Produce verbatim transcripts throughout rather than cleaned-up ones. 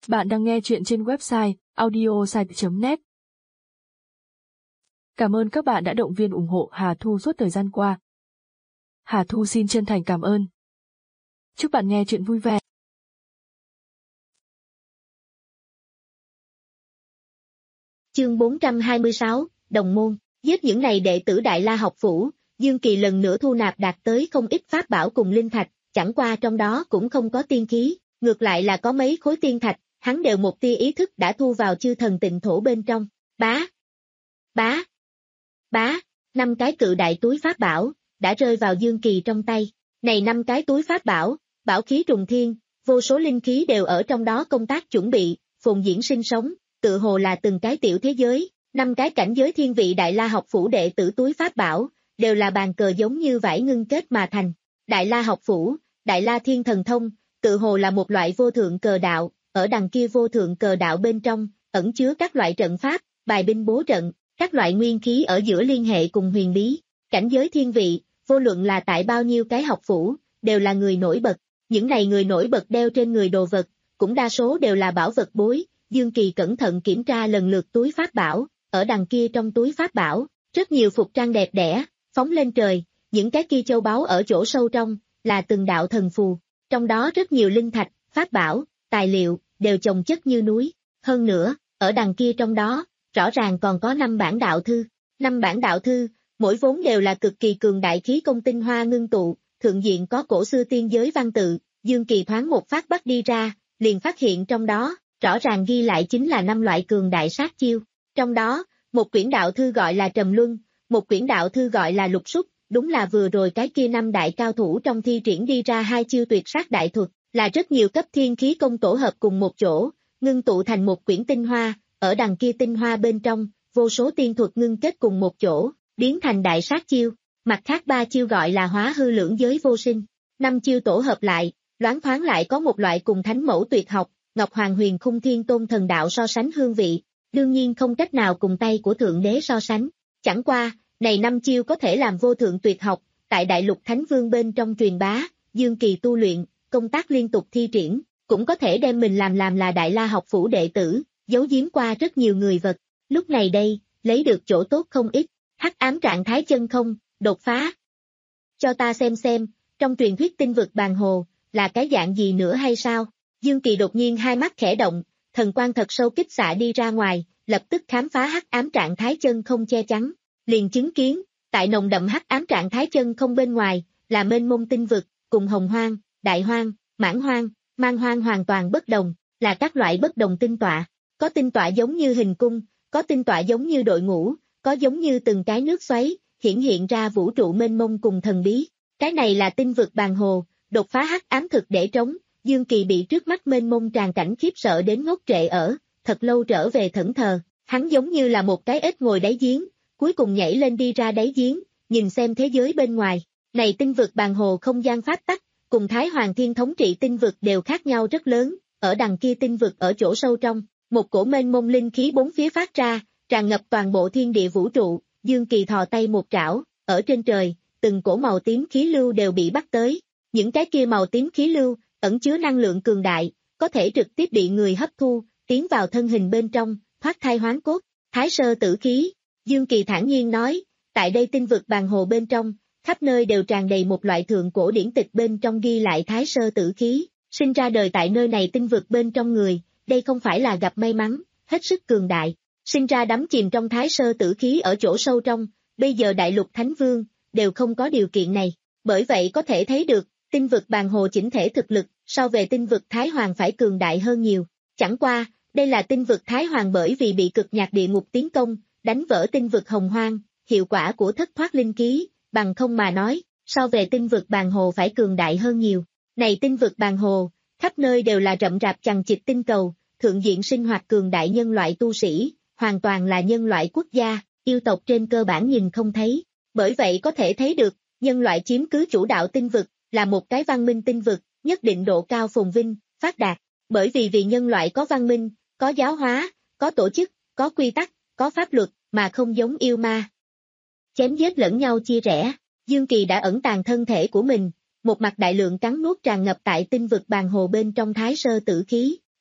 Bạn đang nghe chuyện trên website audiosite chấm net. Cảm ơn các bạn đã động viên ủng hộ Hà Thu suốt thời gian qua. Hà Thu xin chân thành cảm ơn. Chúc bạn nghe chuyện vui vẻ. Chương bốn trăm hai mươi sáu, Đồng môn. Giết những này đệ tử Đại La học phủ, Dương Kỳ lần nữa thu nạp đạt tới không ít pháp bảo cùng linh thạch, chẳng qua trong đó cũng không có tiên khí, ngược lại là có mấy khối tiên thạch, hắn đều một tia ý thức đã thu vào chư thần tịnh thổ bên trong. Bá, bá, bá, năm cái cự đại túi pháp bảo đã rơi vào Dương Kỳ trong tay. Này năm cái túi pháp bảo, bảo khí trùng thiên, vô số linh khí đều ở trong đó công tác chuẩn bị, phồn diễn sinh sống, tự hồ là từng cái tiểu thế giới. Năm cái cảnh giới thiên vị Đại La học phủ đệ tử túi pháp bảo, đều là bàn cờ giống như vải ngưng kết mà thành. Đại La học phủ, Đại La thiên thần thông, tự hồ là một loại vô thượng cờ đạo, ở đằng kia vô thượng cờ đạo bên trong, ẩn chứa các loại trận pháp, bài binh bố trận, các loại nguyên khí ở giữa liên hệ cùng huyền bí. Cảnh giới thiên vị, vô luận là tại bao nhiêu cái học phủ, đều là người nổi bật. Những này người nổi bật đeo trên người đồ vật, cũng đa số đều là bảo vật bối. Dương Kỳ cẩn thận kiểm tra lần lượt túi pháp bảo, ở đằng kia trong túi pháp bảo, rất nhiều phục trang đẹp đẽ, phóng lên trời, những cái kia châu báu ở chỗ sâu trong, là từng đạo thần phù, trong đó rất nhiều linh thạch, pháp bảo, tài liệu, đều chồng chất như núi. Hơn nữa, ở đằng kia trong đó, rõ ràng còn có năm bản đạo thư, năm bản đạo thư, mỗi vốn đều là cực kỳ cường đại khí công tinh hoa ngưng tụ, thượng diện có cổ xưa tiên giới văn tự. Dương Kỳ thoáng một phát bắt đi ra, liền phát hiện trong đó, rõ ràng ghi lại chính là năm loại cường đại sát chiêu. Trong đó, một quyển đạo thư gọi là Trầm Luân, một quyển đạo thư gọi là Lục Súc, đúng là vừa rồi cái kia năm đại cao thủ trong thi triển đi ra hai chiêu tuyệt sát đại thuật, là rất nhiều cấp thiên khí công tổ hợp cùng một chỗ, ngưng tụ thành một quyển tinh hoa, ở đằng kia tinh hoa bên trong, vô số tiên thuật ngưng kết cùng một chỗ, biến thành đại sát chiêu, mặt khác ba chiêu gọi là Hóa hư lưỡng giới vô sinh, năm chiêu tổ hợp lại, loáng thoáng lại có một loại cùng thánh mẫu tuyệt học, Ngọc Hoàng Huyền Khung Thiên Tôn thần đạo so sánh hương vị, đương nhiên không cách nào cùng tay của Thượng Đế so sánh. Chẳng qua, này năm chiêu có thể làm vô thượng tuyệt học, tại Đại Lục Thánh Vương bên trong truyền bá, Dương Kỳ tu luyện, công tác liên tục thi triển, cũng có thể đem mình làm làm là Đại La học phủ đệ tử, giấu giếm qua rất nhiều người vật. Lúc này đây, lấy được chỗ tốt không ít, hắc ám trạng thái chân không, đột phá. Cho ta xem xem, trong truyền thuyết tinh vực bàn hồ, là cái dạng gì nữa hay sao? Dương Kỳ đột nhiên hai mắt khẽ động, thần quang thật sâu kích xạ đi ra ngoài, lập tức khám phá hắc ám trạng thái chân không che chắn, liền chứng kiến, tại nồng đậm hắc ám trạng thái chân không bên ngoài, là mênh mông tinh vực, cùng hồng hoang, đại hoang, mãn hoang, man hoang hoàn toàn bất đồng, là các loại bất đồng tinh tọa, có tinh tọa giống như hình cung, có tinh tọa giống như đội ngũ, có giống như từng cái nước xoáy, hiển hiện ra vũ trụ mênh mông cùng thần bí. Cái này là tinh vực bàn hồ, đột phá hắc ám thực để trống. Dương Kỳ bị trước mắt mênh mông tràn cảnh khiếp sợ đến ngốc trệ ở, thật lâu trở về thẫn thờ, hắn giống như là một cái ếch ngồi đáy giếng, cuối cùng nhảy lên đi ra đáy giếng, nhìn xem thế giới bên ngoài. Này tinh vực bàn hồ không gian pháp tắc, cùng Thái Hoàng Thiên thống trị tinh vực đều khác nhau rất lớn, ở đằng kia tinh vực ở chỗ sâu trong, một cổ mênh mông linh khí bốn phía phát ra, tràn ngập toàn bộ thiên địa vũ trụ. Dương Kỳ thò tay một trảo, ở trên trời, từng cổ màu tím khí lưu đều bị bắt tới, những cái kia màu tím khí lưu ẩn chứa năng lượng cường đại, có thể trực tiếp bị người hấp thu, tiến vào thân hình bên trong, thoát thai hoán cốt, thái sơ tử khí. Dương Kỳ thản nhiên nói, tại đây tinh vực bàn hồ bên trong, khắp nơi đều tràn đầy một loại thượng cổ điển tịch bên trong ghi lại thái sơ tử khí, sinh ra đời tại nơi này tinh vực bên trong người, đây không phải là gặp may mắn, hết sức cường đại, sinh ra đắm chìm trong thái sơ tử khí ở chỗ sâu trong, bây giờ Đại Lục Thánh Vương, đều không có điều kiện này, bởi vậy có thể thấy được, tinh vực bàn hồ chỉnh thể thực lực, so về tinh vực Thái Hoàng phải cường đại hơn nhiều. Chẳng qua, đây là tinh vực Thái Hoàng bởi vì bị cực nhạc địa ngục tiến công, đánh vỡ tinh vực hồng hoang, hiệu quả của thất thoát linh khí, bằng không mà nói, so về tinh vực bàn hồ phải cường đại hơn nhiều. Này tinh vực bàn hồ, khắp nơi đều là rậm rạp chằng chịt tinh cầu, thượng diện sinh hoạt cường đại nhân loại tu sĩ, hoàn toàn là nhân loại quốc gia, yêu tộc trên cơ bản nhìn không thấy. Bởi vậy có thể thấy được, nhân loại chiếm cứ chủ đạo tinh vực, là một cái văn minh tinh vực, nhất định độ cao phồn vinh, phát đạt, bởi vì vì nhân loại có văn minh, có giáo hóa, có tổ chức, có quy tắc, có pháp luật, mà không giống yêu ma. Chém giết lẫn nhau chia rẽ, Dương Kỳ đã ẩn tàng thân thể của mình, một mặt đại lượng cắn nuốt tràn ngập tại tinh vực bàn hồ bên trong thái sơ tử khí,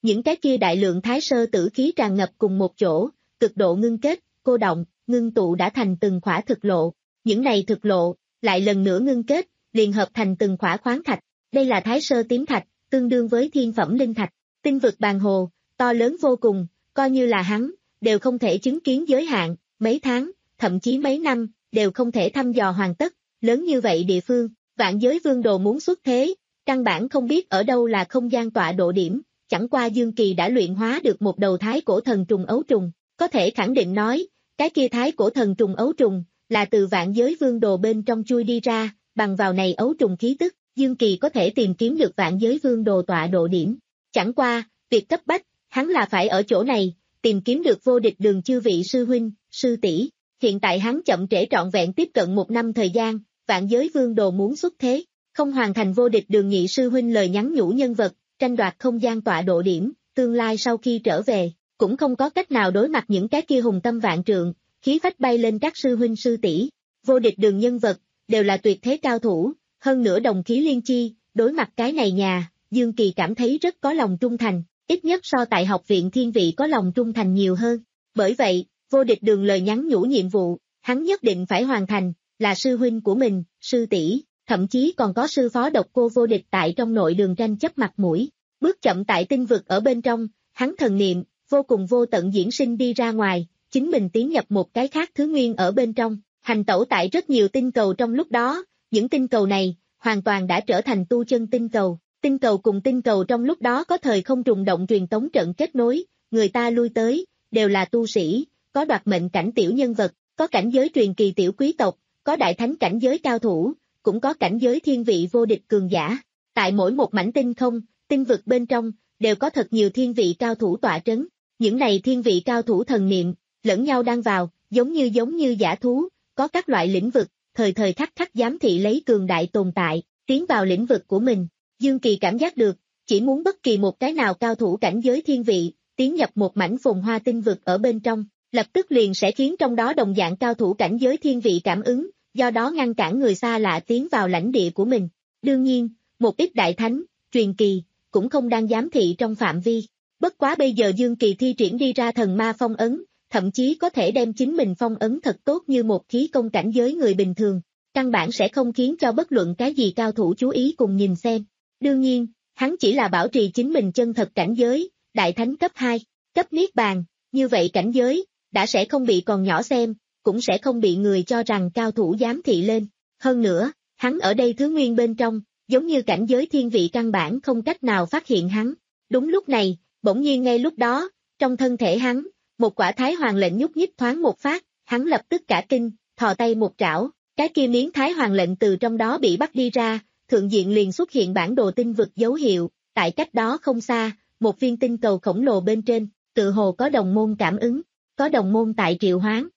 Những cái kia đại lượng thái sơ tử khí tràn ngập cùng một chỗ, cực độ ngưng kết, cô động, ngưng tụ đã thành từng khỏa thực lộ. Những này thực lộ, lại lần nữa ngưng kết, liền hợp thành từng khỏa khoáng thạch. Đây là thái sơ tím thạch, tương đương với thiên phẩm linh thạch. Tinh vực bàn hồ, to lớn vô cùng, coi như là hắn, đều không thể chứng kiến giới hạn, mấy tháng, thậm chí mấy năm, đều không thể thăm dò hoàn tất. Lớn như vậy địa phương, vạn giới vương đồ muốn xuất thế, căn bản không biết ở đâu là không gian tọa độ điểm, chẳng qua Dương Kỳ đã luyện hóa được một đầu thái cổ thần trùng ấu trùng, có thể khẳng định nói, cái kia thái cổ thần trùng ấu trùng, là từ vạn giới vương đồ bên trong chui đi ra, bằng vào này ấu trùng khí tức, Dương Kỳ có thể tìm kiếm được vạn giới vương đồ tọa độ điểm. Chẳng qua, việc cấp bách, hắn là phải ở chỗ này, tìm kiếm được vô địch đường chư vị sư huynh, sư tỷ. Hiện tại hắn chậm trễ trọn vẹn tiếp cận một năm thời gian, vạn giới vương đồ muốn xuất thế, không hoàn thành vô địch đường nhị sư huynh lời nhắn nhủ nhân vật, tranh đoạt không gian tọa độ điểm, tương lai sau khi trở về, cũng không có cách nào đối mặt những cái kia hùng tâm vạn trượng, khí phách bay lên các sư huynh sư tỷ. Vô địch đường nhân vật, đều là tuyệt thế cao thủ, hơn nữa đồng khí liên chi, đối mặt cái này nhà, Dương Kỳ cảm thấy rất có lòng trung thành, ít nhất so tại học viện thiên vị có lòng trung thành nhiều hơn. Bởi vậy, vô địch đường lời nhắn nhủ nhiệm vụ, hắn nhất định phải hoàn thành, là sư huynh của mình, sư tỷ, thậm chí còn có sư phó độc cô vô địch tại trong nội đường tranh chấp mặt mũi. Bước chậm tại tinh vực ở bên trong, hắn thần niệm, vô cùng vô tận diễn sinh đi ra ngoài, chính mình tiến nhập một cái khác thứ nguyên ở bên trong, hành tẩu tại rất nhiều tinh cầu trong lúc đó, những tinh cầu này, hoàn toàn đã trở thành tu chân tinh cầu. Tinh cầu cùng tinh cầu trong lúc đó có thời không trùng động truyền tống trận kết nối, người ta lui tới, đều là tu sĩ, có đoạt mệnh cảnh tiểu nhân vật, có cảnh giới truyền kỳ tiểu quý tộc, có đại thánh cảnh giới cao thủ, cũng có cảnh giới thiên vị vô địch cường giả. Tại mỗi một mảnh tinh không, tinh vực bên trong, đều có thật nhiều thiên vị cao thủ tọa trấn. Những này thiên vị cao thủ thần niệm, lẫn nhau đang vào, giống như giống như giả thú, có các loại lĩnh vực, thời thời khắc khắc giám thị lấy cường đại tồn tại, tiến vào lĩnh vực của mình. Dương Kỳ cảm giác được, chỉ muốn bất kỳ một cái nào cao thủ cảnh giới thiên vị, tiến nhập một mảnh phồn hoa tinh vực ở bên trong, lập tức liền sẽ khiến trong đó đồng dạng cao thủ cảnh giới thiên vị cảm ứng, do đó ngăn cản người xa lạ tiến vào lãnh địa của mình. Đương nhiên, một ít đại thánh, truyền kỳ, cũng không đang giám thị trong phạm vi. Bất quá bây giờ Dương Kỳ thi triển đi ra thần ma phong ấn, thậm chí có thể đem chính mình phong ấn thật tốt như một khí công cảnh giới người bình thường, căn bản sẽ không khiến cho bất luận cái gì cao thủ chú ý cùng nhìn xem. Đương nhiên, hắn chỉ là bảo trì chính mình chân thật cảnh giới, đại thánh cấp hai, cấp niết bàn, như vậy cảnh giới, đã sẽ không bị còn nhỏ xem, cũng sẽ không bị người cho rằng cao thủ giám thị lên. Hơn nữa, hắn ở đây thứ nguyên bên trong, giống như cảnh giới thiên vị căn bản không cách nào phát hiện hắn. Đúng lúc này, bỗng nhiên ngay lúc đó, trong thân thể hắn, một quả thái hoàng lệnh nhúc nhích thoáng một phát, hắn lập tức cả kinh, thò tay một trảo, cái kia miếng thái hoàng lệnh từ trong đó bị bắt đi ra, thượng diện liền xuất hiện bản đồ tinh vực dấu hiệu, tại cách đó không xa, một viên tinh cầu khổng lồ bên trên, tự hồ có đồng môn cảm ứng, có đồng môn tại triệu hoán.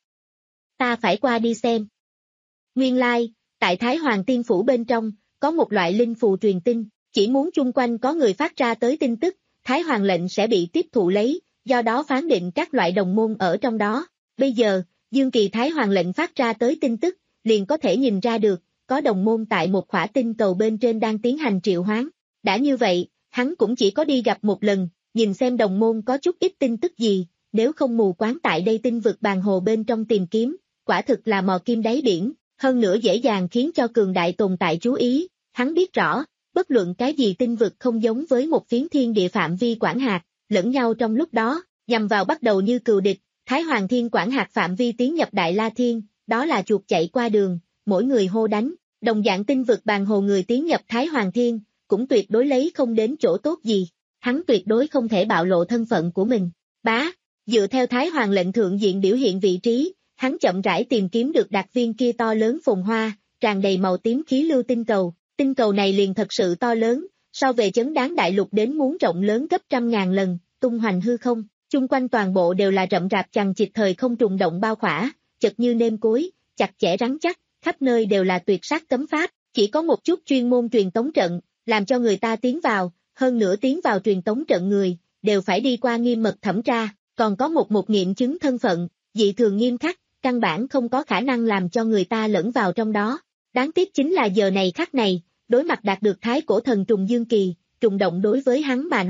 Ta phải qua đi xem. Nguyên lai, tại Thái Hoàng Tiên Phủ bên trong, có một loại linh phù truyền tin, chỉ muốn chung quanh có người phát ra tới tin tức, Thái Hoàng lệnh sẽ bị tiếp thụ lấy, do đó phán định các loại đồng môn ở trong đó. Bây giờ, Dương Kỳ Thái Hoàng lệnh phát ra tới tin tức, liền có thể nhìn ra được, có đồng môn tại một khỏa tinh cầu bên trên đang tiến hành triệu hoán. Đã như vậy, hắn cũng chỉ có đi gặp một lần, nhìn xem đồng môn có chút ít tin tức gì, nếu không mù quáng tại đây tinh vực bàn hồ bên trong tìm kiếm, quả thực là mò kim đáy biển, hơn nữa dễ dàng khiến cho cường đại tồn tại chú ý. Hắn biết rõ, bất luận cái gì tinh vực không giống với một phiến thiên địa phạm vi quản hạt, lẫn nhau trong lúc đó, nhằm vào bắt đầu như cừu địch. Thái Hoàng Thiên quản hạt phạm vi tiến nhập Đại La Thiên, đó là chuột chạy qua đường, mỗi người hô đánh. Đồng dạng tinh vực bàn hồ người tiến nhập Thái Hoàng Thiên, cũng tuyệt đối lấy không đến chỗ tốt gì. Hắn tuyệt đối không thể bạo lộ thân phận của mình. Bá, dựa theo Thái Hoàng lệnh thượng diện biểu hiện vị trí, hắn chậm rãi tìm kiếm được đặc viên kia to lớn phồn hoa, tràn đầy màu tím khí lưu tinh cầu. Tinh cầu này liền thật sự to lớn, so về chấn đáng đại lục đến muốn rộng lớn gấp trăm ngàn lần, tung hoành hư không, chung quanh toàn bộ đều là rậm rạp chằng chịt thời không trùng động bao khỏa, chật như nêm cối, chặt chẽ rắn chắc, khắp nơi đều là tuyệt sát cấm pháp, chỉ có một chút chuyên môn truyền tống trận, làm cho người ta tiến vào, hơn nữa tiến vào truyền tống trận người, đều phải đi qua nghiêm mật thẩm tra, còn có một một nghiệm chứng thân phận, dị thường nghiêm khắc, căn bản không có khả năng làm cho người ta lẫn vào trong đó. Đáng tiếc chính là giờ này khắc này, đối mặt đạt được thái cổ thần trùng Dương Kỳ, trùng động đối với hắn mà nói,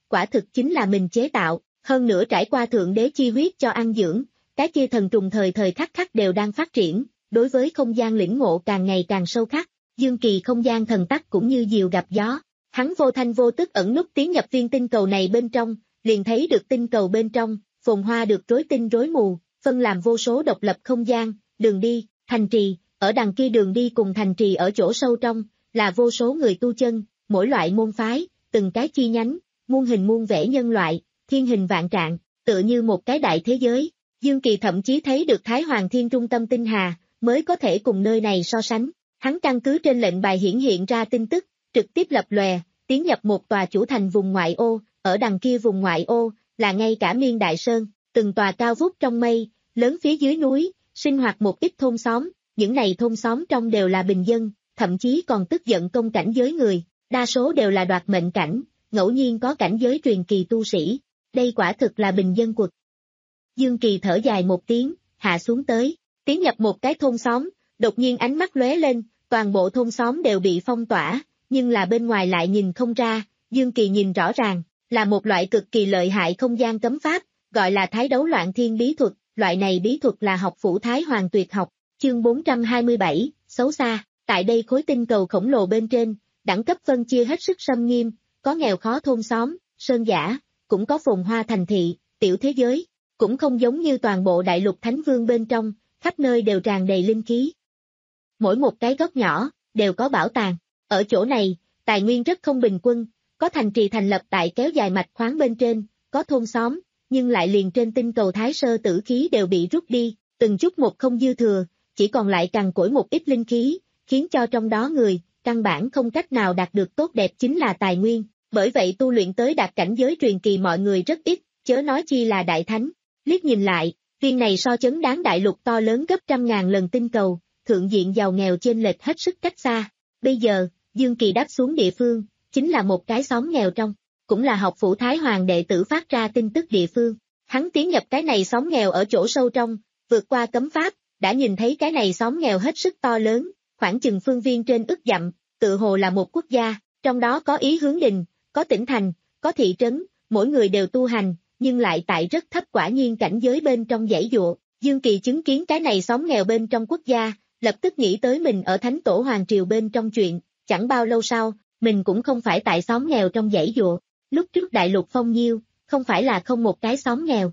quả thực chính là mình chế tạo, hơn nữa trải qua thượng đế chi huyết cho ăn dưỡng, cái kia thần trùng thời thời khắc khắc đều đang phát triển, đối với không gian lĩnh ngộ càng ngày càng sâu khắc, Dương Kỳ không gian thần tắc cũng như diều gặp gió, hắn vô thanh vô tức ẩn nút tiến nhập viên tinh cầu này bên trong, liền thấy được tinh cầu bên trong, phồn hoa được rối tinh rối mù, phân làm vô số độc lập không gian, đường đi, thành trì, ở đằng kia đường đi cùng thành trì ở chỗ sâu trong, là vô số người tu chân, mỗi loại môn phái, từng cái chi nhánh, muôn hình muôn vẻ nhân loại, thiên hình vạn trạng, tựa như một cái đại thế giới. Dương Kỳ thậm chí thấy được Thái Hoàng Thiên trung tâm tinh hà, mới có thể cùng nơi này so sánh. Hắn căn cứ trên lệnh bài hiển hiện ra tin tức, trực tiếp lập lòe, tiến nhập một tòa chủ thành vùng ngoại ô, ở đằng kia vùng ngoại ô, là ngay cả Miên Đại Sơn, từng tòa cao vút trong mây, lớn phía dưới núi, sinh hoạt một ít thôn xóm, những này thôn xóm trong đều là bình dân, thậm chí còn tức giận công cảnh giới người, đa số đều là đoạt mệnh cảnh, ngẫu nhiên có cảnh giới truyền kỳ tu sĩ, đây quả thực là bình dân quật. Dương Kỳ thở dài một tiếng, hạ xuống tới, tiến nhập một cái thôn xóm, đột nhiên ánh mắt lóe lên, toàn bộ thôn xóm đều bị phong tỏa, nhưng là bên ngoài lại nhìn không ra, Dương Kỳ nhìn rõ ràng, là một loại cực kỳ lợi hại không gian cấm pháp, gọi là Thái Đấu Loạn Thiên bí thuật, loại này bí thuật là học phủ Thái Hoàng tuyệt học, chương bốn trăm hai mươi bảy, xấu xa, tại đây khối tinh cầu khổng lồ bên trên, đẳng cấp phân chia hết sức xâm nghiêm, có nghèo khó thôn xóm, sơn giả, cũng có phồn hoa thành thị, tiểu thế giới, cũng không giống như toàn bộ đại lục Thánh Vương bên trong, khắp nơi đều tràn đầy linh khí. Mỗi một cái góc nhỏ, đều có bảo tàng, ở chỗ này, tài nguyên rất không bình quân, có thành trì thành lập tại kéo dài mạch khoáng bên trên, có thôn xóm, nhưng lại liền trên tinh cầu Thái Sơ tử khí đều bị rút đi, từng chút một không dư thừa, chỉ còn lại cằn cỗi một ít linh khí, khiến cho trong đó người, căn bản không cách nào đạt được tốt đẹp chính là tài nguyên, bởi vậy tu luyện tới đạt cảnh giới truyền kỳ mọi người rất ít, chớ nói chi là đại thánh. Liếc nhìn lại, viên này so chấn đáng đại lục to lớn gấp trăm ngàn lần tinh cầu, thượng diện giàu nghèo chênh lệch hết sức cách xa. Bây giờ, Dương Kỳ đáp xuống địa phương, chính là một cái xóm nghèo trong, cũng là học phủ Thái Hoàng đệ tử phát ra tin tức địa phương. Hắn tiến nhập cái này xóm nghèo ở chỗ sâu trong, vượt qua cấm pháp, đã nhìn thấy cái này xóm nghèo hết sức to lớn, khoảng chừng phương viên trên ức dặm, tự hồ là một quốc gia, trong đó có Ý Hướng Đình, có tỉnh thành, có thị trấn, mỗi người đều tu hành, nhưng lại tại rất thấp quả nhiên cảnh giới bên trong dãy dụa. Dương Kỳ chứng kiến cái này xóm nghèo bên trong quốc gia, lập tức nghĩ tới mình ở Thánh Tổ Hoàng Triều bên trong chuyện, chẳng bao lâu sau, mình cũng không phải tại xóm nghèo trong dãy dụa. Lúc trước đại lục phong nhiêu, không phải là không một cái xóm nghèo.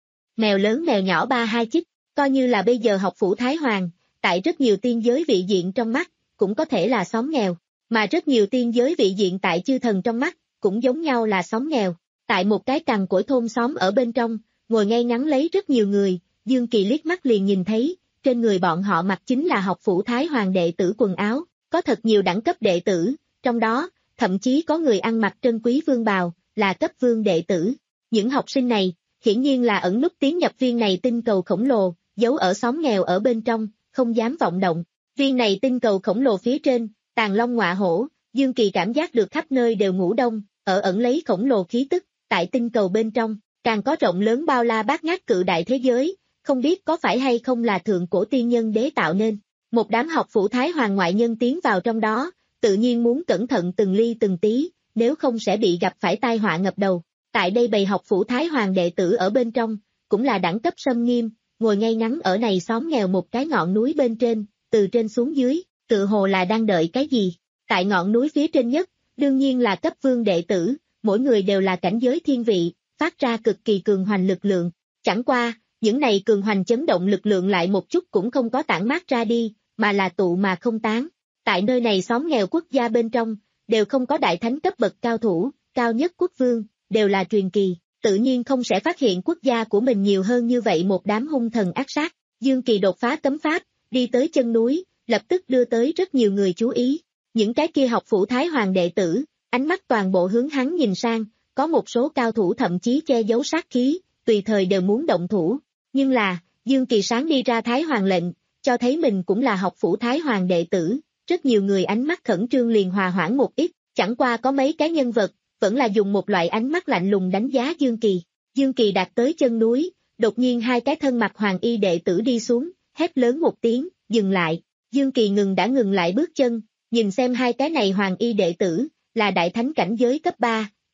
Mèo lớn mèo nhỏ ba hai chích, coi như là bây giờ học phủ Thái Hoàng, tại rất nhiều tiên giới vị diện trong mắt, cũng có thể là xóm nghèo, mà rất nhiều tiên giới vị diện tại chư thần trong mắt, cũng giống nhau là xóm nghèo. Tại một cái cằn cỗi thôn xóm ở bên trong, ngồi ngay ngắn lấy rất nhiều người, Dương Kỳ liếc mắt liền nhìn thấy, trên người bọn họ mặc chính là học phủ Thái Hoàng đệ tử quần áo, có thật nhiều đẳng cấp đệ tử, trong đó, thậm chí có người ăn mặc trân quý vương bào, là cấp vương đệ tử. Những học sinh này, hiển nhiên là ẩn núp tiến nhập viên này tinh cầu khổng lồ, giấu ở xóm nghèo ở bên trong, không dám vọng động. Viên này tinh cầu khổng lồ phía trên, tàng long ngọa hổ, Dương Kỳ cảm giác được khắp nơi đều ngủ đông, ở ẩn lấy khổng lồ khí tức, tại tinh cầu bên trong, càng có rộng lớn bao la bát ngát cự đại thế giới, không biết có phải hay không là thượng cổ tiên nhân đế tạo nên. Một đám học phủ Thái Hoàng ngoại nhân tiến vào trong đó, tự nhiên muốn cẩn thận từng ly từng tí, nếu không sẽ bị gặp phải tai họa ngập đầu. Tại đây bầy học phủ Thái Hoàng đệ tử ở bên trong, cũng là đẳng cấp xâm nghiêm, ngồi ngay ngắn ở này xóm nghèo một cái ngọn núi bên trên, từ trên xuống dưới, tự hồ là đang đợi cái gì. Tại ngọn núi phía trên nhất, đương nhiên là cấp vương đệ tử, mỗi người đều là cảnh giới thiên vị, phát ra cực kỳ cường hoành lực lượng. Chẳng qua, những này cường hoành chấn động lực lượng lại một chút cũng không có tản mát ra đi, mà là tụ mà không tán. Tại nơi này xóm nghèo quốc gia bên trong, đều không có đại thánh cấp bậc cao thủ, cao nhất quốc vương, đều là truyền kỳ, tự nhiên không sẽ phát hiện quốc gia của mình nhiều hơn như vậy một đám hung thần ác sát. Dương Kỳ đột phá cấm pháp, đi tới chân núi, lập tức đưa tới rất nhiều người chú ý. Những cái kia học phủ Thái Hoàng đệ tử, ánh mắt toàn bộ hướng hắn nhìn sang, có một số cao thủ thậm chí che giấu sát khí, tùy thời đều muốn động thủ. Nhưng là, Dương Kỳ sáng đi ra Thái Hoàng lệnh, cho thấy mình cũng là học phủ Thái Hoàng đệ tử, rất nhiều người ánh mắt khẩn trương liền hòa hoãn một ít, chẳng qua có mấy cái nhân vật, vẫn là dùng một loại ánh mắt lạnh lùng đánh giá Dương Kỳ. Dương Kỳ đạt tới chân núi, đột nhiên hai cái thân mặc hoàng y đệ tử đi xuống, hét lớn một tiếng, dừng lại. Dương Kỳ ngừng đã ngừng lại bước chân, nhìn xem hai cái này hoàng y đệ tử, là đại thánh cảnh giới cấp ba,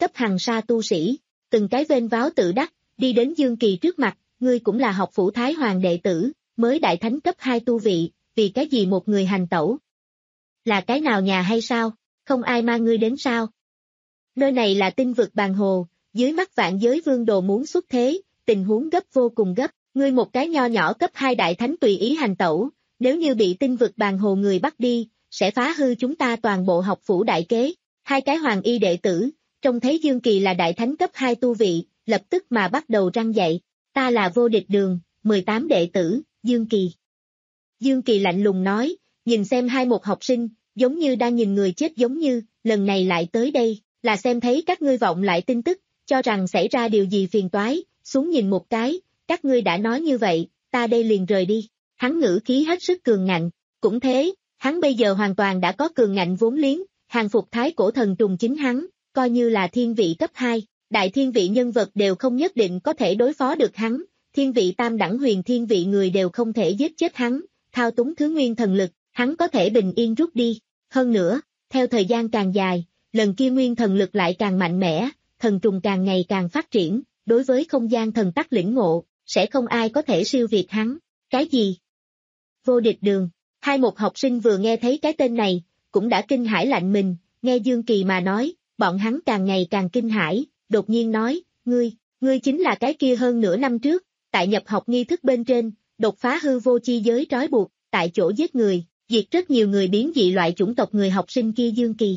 cấp hằng sa tu sĩ, từng cái vênh váo tự đắc, đi đến Dương Kỳ trước mặt, ngươi cũng là học phủ Thái Hoàng đệ tử, mới đại thánh cấp hai tu vị, vì cái gì một người hành tẩu? Là cái nào nhà hay sao? Không ai mang ngươi đến sao? Nơi này là tinh vực bàn hồ, dưới mắt vạn giới vương đồ muốn xuất thế, tình huống gấp vô cùng gấp, ngươi một cái nho nhỏ cấp hai đại thánh tùy ý hành tẩu, nếu như bị tinh vực bàn hồ người bắt đi, sẽ phá hư chúng ta toàn bộ học phủ đại kế. Hai cái hoàng y đệ tử, trông thấy Dương Kỳ là đại thánh cấp hai tu vị, lập tức mà bắt đầu răng dậy, ta là Vô Địch Đường, mười tám đệ tử, Dương Kỳ. Dương Kỳ lạnh lùng nói, nhìn xem hai một học sinh, giống như đang nhìn người chết giống như, lần này lại tới đây, là xem thấy các ngươi vọng lại tin tức, cho rằng xảy ra điều gì phiền toái, xuống nhìn một cái, các ngươi đã nói như vậy, ta đây liền rời đi. Hắn ngữ khí hết sức cường ngạnh, cũng thế, hắn bây giờ hoàn toàn đã có cường ngạnh vốn liếng, hàng phục thái cổ thần trùng chính hắn, coi như là thiên vị cấp hai, đại thiên vị nhân vật đều không nhất định có thể đối phó được hắn, thiên vị tam đẳng huyền thiên vị người đều không thể giết chết hắn, thao túng thứ nguyên thần lực, hắn có thể bình yên rút đi. Hơn nữa, theo thời gian càng dài, lần kia nguyên thần lực lại càng mạnh mẽ, thần trùng càng ngày càng phát triển, đối với không gian thần tắc lĩnh ngộ, sẽ không ai có thể siêu việt hắn. Cái gì? Vô Địch Đường. Hai một học sinh vừa nghe thấy cái tên này, cũng đã kinh hãi lạnh mình, nghe Dương Kỳ mà nói, bọn hắn càng ngày càng kinh hãi, đột nhiên nói, ngươi, ngươi chính là cái kia hơn nửa năm trước, tại nhập học nghi thức bên trên, đột phá hư vô chi giới trói buộc, tại chỗ giết người, diệt rất nhiều người biến dị loại chủng tộc người học sinh kia Dương Kỳ.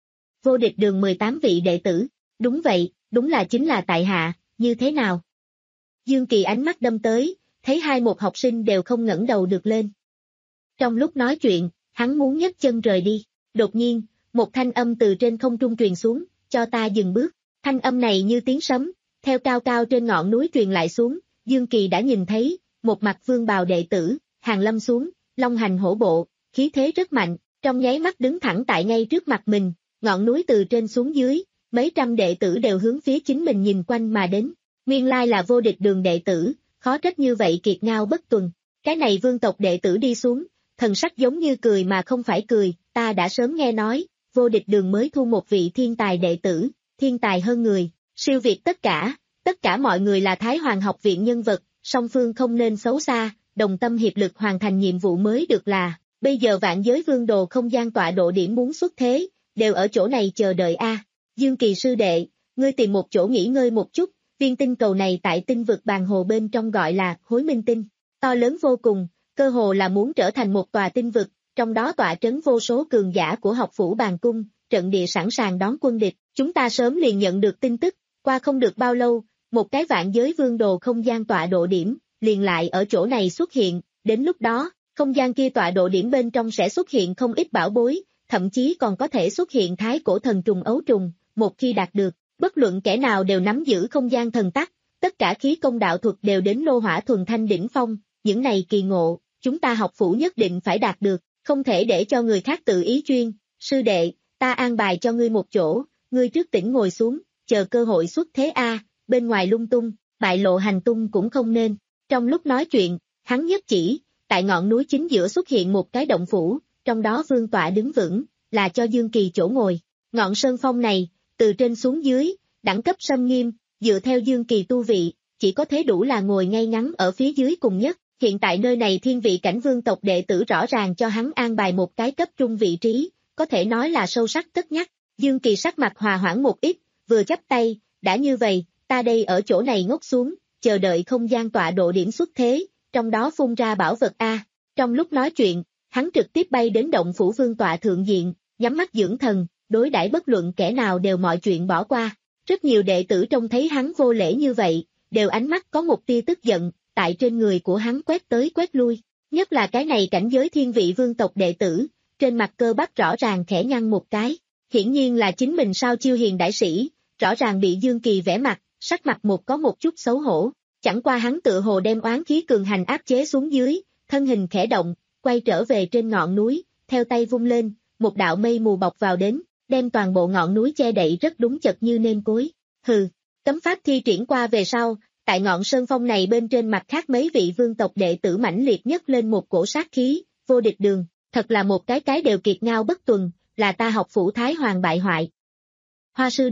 Vô Địch Đường mười tám vị đệ tử, đúng vậy, đúng là chính là tại hạ, như thế nào? Dương Kỳ ánh mắt đâm tới, thấy hai một học sinh đều không ngẩng đầu được lên. Trong lúc nói chuyện, hắn muốn nhấc chân rời đi, đột nhiên, một thanh âm từ trên không trung truyền xuống, cho ta dừng bước. Thanh âm này như tiếng sấm, theo cao cao trên ngọn núi truyền lại xuống, Dương Kỳ đã nhìn thấy, một mặt vương bào đệ tử, hàng lâm xuống, long hành hổ bộ, khí thế rất mạnh, trong nháy mắt đứng thẳng tại ngay trước mặt mình, ngọn núi từ trên xuống dưới, mấy trăm đệ tử đều hướng phía chính mình nhìn quanh mà đến, nguyên lai là Vô Địch Đường đệ tử, khó trách như vậy kiệt ngao bất tuần, cái này vương tộc đệ tử đi xuống, thần sắc giống như cười mà không phải cười, ta đã sớm nghe nói, Vô Địch Đường mới thu một vị thiên tài đệ tử, thiên tài hơn người, siêu việt tất cả, tất cả mọi người là Thái Hoàng học viện nhân vật, song phương không nên xấu xa, đồng tâm hiệp lực hoàn thành nhiệm vụ mới được là, bây giờ vạn giới vương đồ không gian tọa độ điểm muốn xuất thế, đều ở chỗ này chờ đợi a. Dương Kỳ sư đệ, ngươi tìm một chỗ nghỉ ngơi một chút, viên tinh cầu này tại tinh vực bàn hồ bên trong gọi là Hối Minh Tinh, to lớn vô cùng, cơ hồ là muốn trở thành một tòa tinh vực, trong đó tọa trấn vô số cường giả của học phủ bàn cung, trận địa sẵn sàng đón quân địch, chúng ta sớm liền nhận được tin tức, qua không được bao lâu, một cái vạn giới vương đồ không gian tọa độ điểm, liền lại ở chỗ này xuất hiện, đến lúc đó, không gian kia tọa độ điểm bên trong sẽ xuất hiện không ít bảo bối, thậm chí còn có thể xuất hiện thái cổ thần trùng ấu trùng, một khi đạt được, bất luận kẻ nào đều nắm giữ không gian thần tắc, tất cả khí công đạo thuật đều đến lô hỏa thuần thanh đỉnh phong, những này kỳ ngộ, chúng ta học phủ nhất định phải đạt được, không thể để cho người khác tự ý chuyên, sư đệ, ta an bài cho ngươi một chỗ, ngươi trước tỉnh ngồi xuống, chờ cơ hội xuất thế a, bên ngoài lung tung, bại lộ hành tung cũng không nên. Trong lúc nói chuyện, hắn nhất chỉ, tại ngọn núi chính giữa xuất hiện một cái động phủ, trong đó vương tọa đứng vững, là cho Dương Kỳ chỗ ngồi. Ngọn sơn phong này, từ trên xuống dưới, đẳng cấp xâm nghiêm, dựa theo Dương Kỳ tu vị, chỉ có thế đủ là ngồi ngay ngắn ở phía dưới cùng nhất. Hiện tại nơi này thiên vị cảnh vương tộc đệ tử rõ ràng cho hắn an bài một cái cấp trung vị trí, có thể nói là sâu sắc tất nhắc. Dương Kỳ sắc mặt hòa hoãn một ít, vừa chắp tay, đã như vậy, ta đây ở chỗ này ngốc xuống, chờ đợi không gian tọa độ điểm xuất thế, trong đó phun ra bảo vật A. Trong lúc nói chuyện, hắn trực tiếp bay đến động phủ vương tọa thượng diện, nhắm mắt dưỡng thần, đối đãi bất luận kẻ nào đều mọi chuyện bỏ qua. Rất nhiều đệ tử trông thấy hắn vô lễ như vậy, đều ánh mắt có một tia tức giận, tại trên người của hắn quét tới quét lui, nhất là cái này cảnh giới thiên vị vương tộc đệ tử, trên mặt cơ bắp rõ ràng khẽ nhăn một cái, hiển nhiên là chính mình sao chiêu hiền đại sĩ, rõ ràng bị Dương Kỳ vẽ mặt, sắc mặt một có một chút xấu hổ, chẳng qua hắn tự hồ đem oán khí cường hành áp chế xuống dưới, thân hình khẽ động, quay trở về trên ngọn núi, theo tay vung lên, một đạo mây mù bọc vào đến, đem toàn bộ ngọn núi che đậy rất đúng chật như nêm cối. Hừ, cấm pháp thi triển qua về sau, tại ngọn sơn phong này bên trên mặt khác mấy vị vương tộc đệ tử mãnh liệt nhất lên một cổ sát khí, Vô Địch Đường, thật là một cái cái đều kiệt ngao bất tuần, là ta học phủ Thái Hoàng bại hoại. Hoa sư đệ,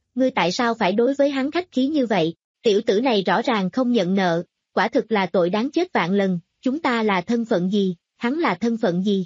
ngươi tại sao phải đối với hắn khách khí như vậy, tiểu tử này rõ ràng không nhận nợ, quả thực là tội đáng chết vạn lần, chúng ta là thân phận gì, hắn là thân phận gì?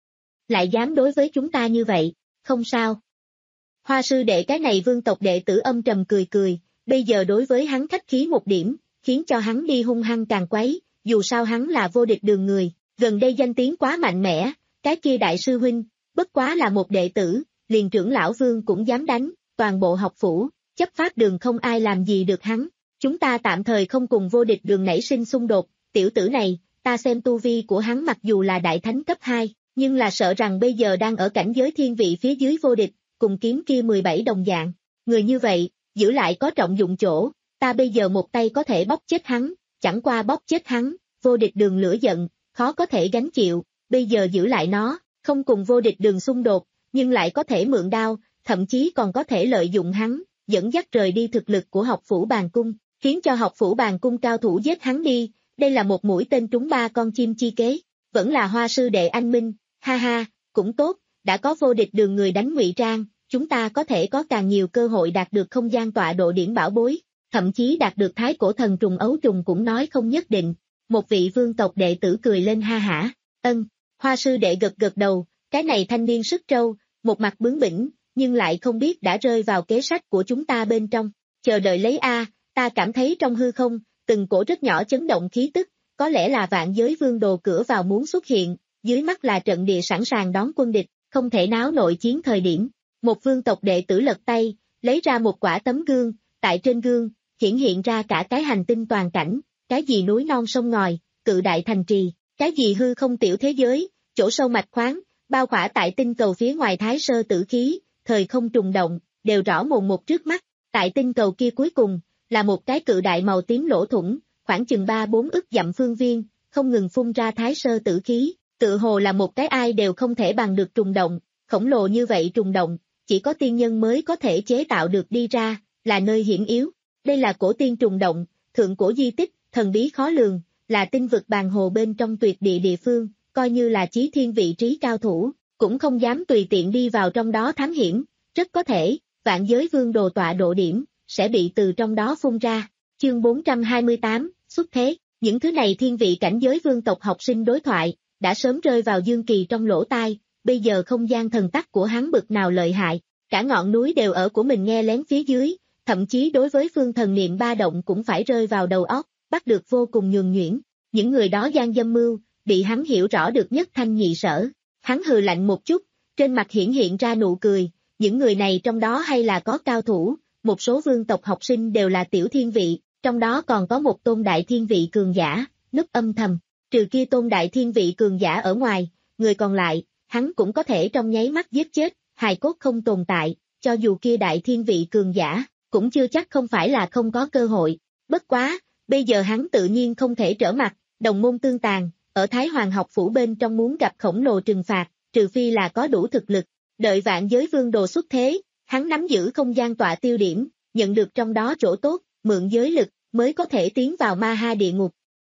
Lại dám đối với chúng ta như vậy, không sao. Hoa sư đệ cái này vương tộc đệ tử âm trầm cười cười, bây giờ đối với hắn khách khí một điểm, khiến cho hắn đi hung hăng càng quấy, dù sao hắn là vô địch đường người, gần đây danh tiếng quá mạnh mẽ, cái kia đại sư huynh, bất quá là một đệ tử, liền trưởng lão vương cũng dám đánh, toàn bộ học phủ, chấp pháp đường không ai làm gì được hắn, chúng ta tạm thời không cùng vô địch đường nảy sinh xung đột, tiểu tử này, ta xem tu vi của hắn mặc dù là đại thánh cấp hai, nhưng là sợ rằng bây giờ đang ở cảnh giới thiên vị phía dưới vô địch, cùng kiếm kia mười bảy đồng dạng, người như vậy, giữ lại có trọng dụng chỗ, ta bây giờ một tay có thể bóc chết hắn, chẳng qua bóc chết hắn, vô địch đường lửa giận, khó có thể gánh chịu, bây giờ giữ lại nó, không cùng vô địch đường xung đột, nhưng lại có thể mượn đao, thậm chí còn có thể lợi dụng hắn, dẫn dắt rời đi thực lực của học phủ bàn cung, khiến cho học phủ bàn cung cao thủ giết hắn đi, đây là một mũi tên trúng ba con chim chi kế, vẫn là Hoa sư đệ anh minh, ha ha, cũng tốt, đã có vô địch đường người đánh ngụy trang, chúng ta có thể có càng nhiều cơ hội đạt được không gian tọa độ điển bảo bối, thậm chí đạt được thái cổ thần trùng ấu trùng cũng nói không nhất định. Một vị vương tộc đệ tử cười lên ha hả, ân, Hoa sư đệ gật gật đầu, cái này thanh niên sức trâu, một mặt bướng bỉnh, nhưng lại không biết đã rơi vào kế sách của chúng ta bên trong, chờ đợi lấy a, ta cảm thấy trong hư không, từng cổ rất nhỏ chấn động khí tức, có lẽ là vạn giới vương đồ cửa vào muốn xuất hiện, dưới mắt là trận địa sẵn sàng đón quân địch, không thể náo nội chiến thời điểm. Một vương tộc đệ tử lật tay, lấy ra một quả tấm gương, tại trên gương, hiển hiện ra cả cái hành tinh toàn cảnh, cái gì núi non sông ngòi, cự đại thành trì, cái gì hư không tiểu thế giới, chỗ sâu mạch khoáng, bao khỏa tại tinh cầu phía ngoài thái sơ tử khí, thời không trùng động, đều rõ mồn một trước mắt, tại tinh cầu kia cuối cùng, là một cái cự đại màu tím lỗ thủng, khoảng chừng ba bốn ức dặm phương viên, không ngừng phun ra thái sơ tử khí, tự hồ là một cái ai đều không thể bằng được trùng động, khổng lồ như vậy trùng động, chỉ có tiên nhân mới có thể chế tạo được đi ra, là nơi hiểm yếu. Đây là cổ tiên trùng động, thượng cổ di tích, thần bí khó lường, là tinh vực bàn hồ bên trong tuyệt địa địa phương, coi như là chí thiên vị trí cao thủ, cũng không dám tùy tiện đi vào trong đó thám hiểm, rất có thể, vạn giới vương đồ tọa độ điểm, sẽ bị từ trong đó phun ra. Chương bốn trăm hai mươi tám, xuất thế, những thứ này thiên vị cảnh giới vương tộc học sinh đối thoại, đã sớm rơi vào Dương Kỳ trong lỗ tai, bây giờ không gian thần tắc của hắn bực nào lợi hại, cả ngọn núi đều ở của mình nghe lén phía dưới, thậm chí đối với phương thần niệm ba động cũng phải rơi vào đầu óc, bắt được vô cùng nhường nhuyễn, những người đó gian dâm mưu, bị hắn hiểu rõ được nhất thanh nhị sở, hắn hừ lạnh một chút, trên mặt hiển hiện ra nụ cười, những người này trong đó hay là có cao thủ, một số vương tộc học sinh đều là tiểu thiên vị, trong đó còn có một tôn đại thiên vị cường giả, núp âm thầm, trừ kia tôn đại thiên vị cường giả ở ngoài, người còn lại, hắn cũng có thể trong nháy mắt giết chết, hài cốt không tồn tại, cho dù kia đại thiên vị cường giả, cũng chưa chắc không phải là không có cơ hội, bất quá, bây giờ hắn tự nhiên không thể trở mặt, đồng môn tương tàn, ở Thái Hoàng học phủ bên trong muốn gặp khổng lồ trừng phạt, trừ phi là có đủ thực lực, đợi vạn giới vương đồ xuất thế, hắn nắm giữ không gian tọa tiêu điểm, nhận được trong đó chỗ tốt, mượn giới lực, mới có thể tiến vào ma ha địa ngục.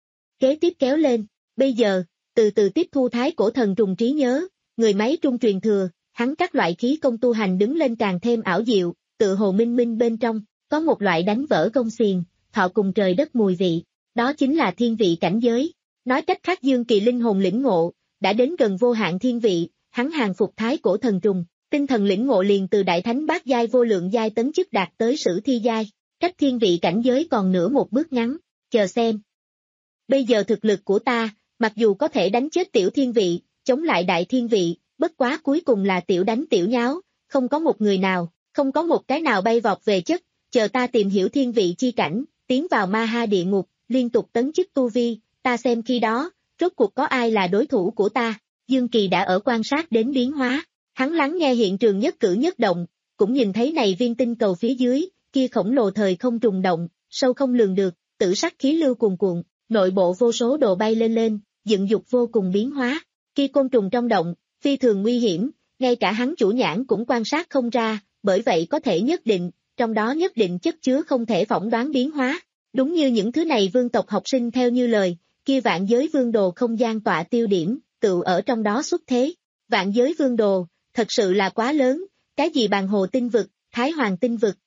Kế tiếp kéo lên, bây giờ, từ từ tiếp thu thái cổ thần trùng trí nhớ, người máy trung truyền thừa, hắn các loại khí công tu hành đứng lên càng thêm ảo diệu, tự hồ minh minh bên trong, có một loại đánh vỡ gông xiềng, thọ cùng trời đất mùi vị, đó chính là thiên vị cảnh giới. Nói cách khác Dương Kỳ linh hồn lĩnh ngộ, đã đến gần vô hạn thiên vị, hắn hàng phục thái cổ thần trùng, tinh thần lĩnh ngộ liền từ đại thánh bát giai vô lượng giai tấn chức đạt tới sử thi giai, cách thiên vị cảnh giới còn nửa một bước ngắn, chờ xem. Bây giờ thực lực của ta, mặc dù có thể đánh chết tiểu thiên vị, chống lại đại thiên vị, bất quá cuối cùng là tiểu đánh tiểu nháo, không có một người nào, không có một cái nào bay vọt về chất, chờ ta tìm hiểu thiên vị chi cảnh, tiến vào ma ha địa ngục, liên tục tấn chức tu vi, ta xem khi đó, rốt cuộc có ai là đối thủ của ta. Dương Kỳ đã ở quan sát đến biến hóa, hắn lắng nghe hiện trường nhất cử nhất động, cũng nhìn thấy này viên tinh cầu phía dưới, kia khổng lồ thời không trùng động, sâu không lường được, tử sắc khí lưu cuồn cuộn, nội bộ vô số đồ bay lên lên, dựng dục vô cùng biến hóa, kia côn trùng trong động, phi thường nguy hiểm, ngay cả hắn chủ nhãn cũng quan sát không ra, bởi vậy có thể nhất định, trong đó nhất định chất chứa không thể phỏng đoán biến hóa, đúng như những thứ này vương tộc học sinh theo như lời, kia vạn giới vương đồ không gian tọa tiêu điểm, tự ở trong đó xuất thế, vạn giới vương đồ, thật sự là quá lớn, cái gì bàn hồ tinh vực, thái hoàng tinh vực,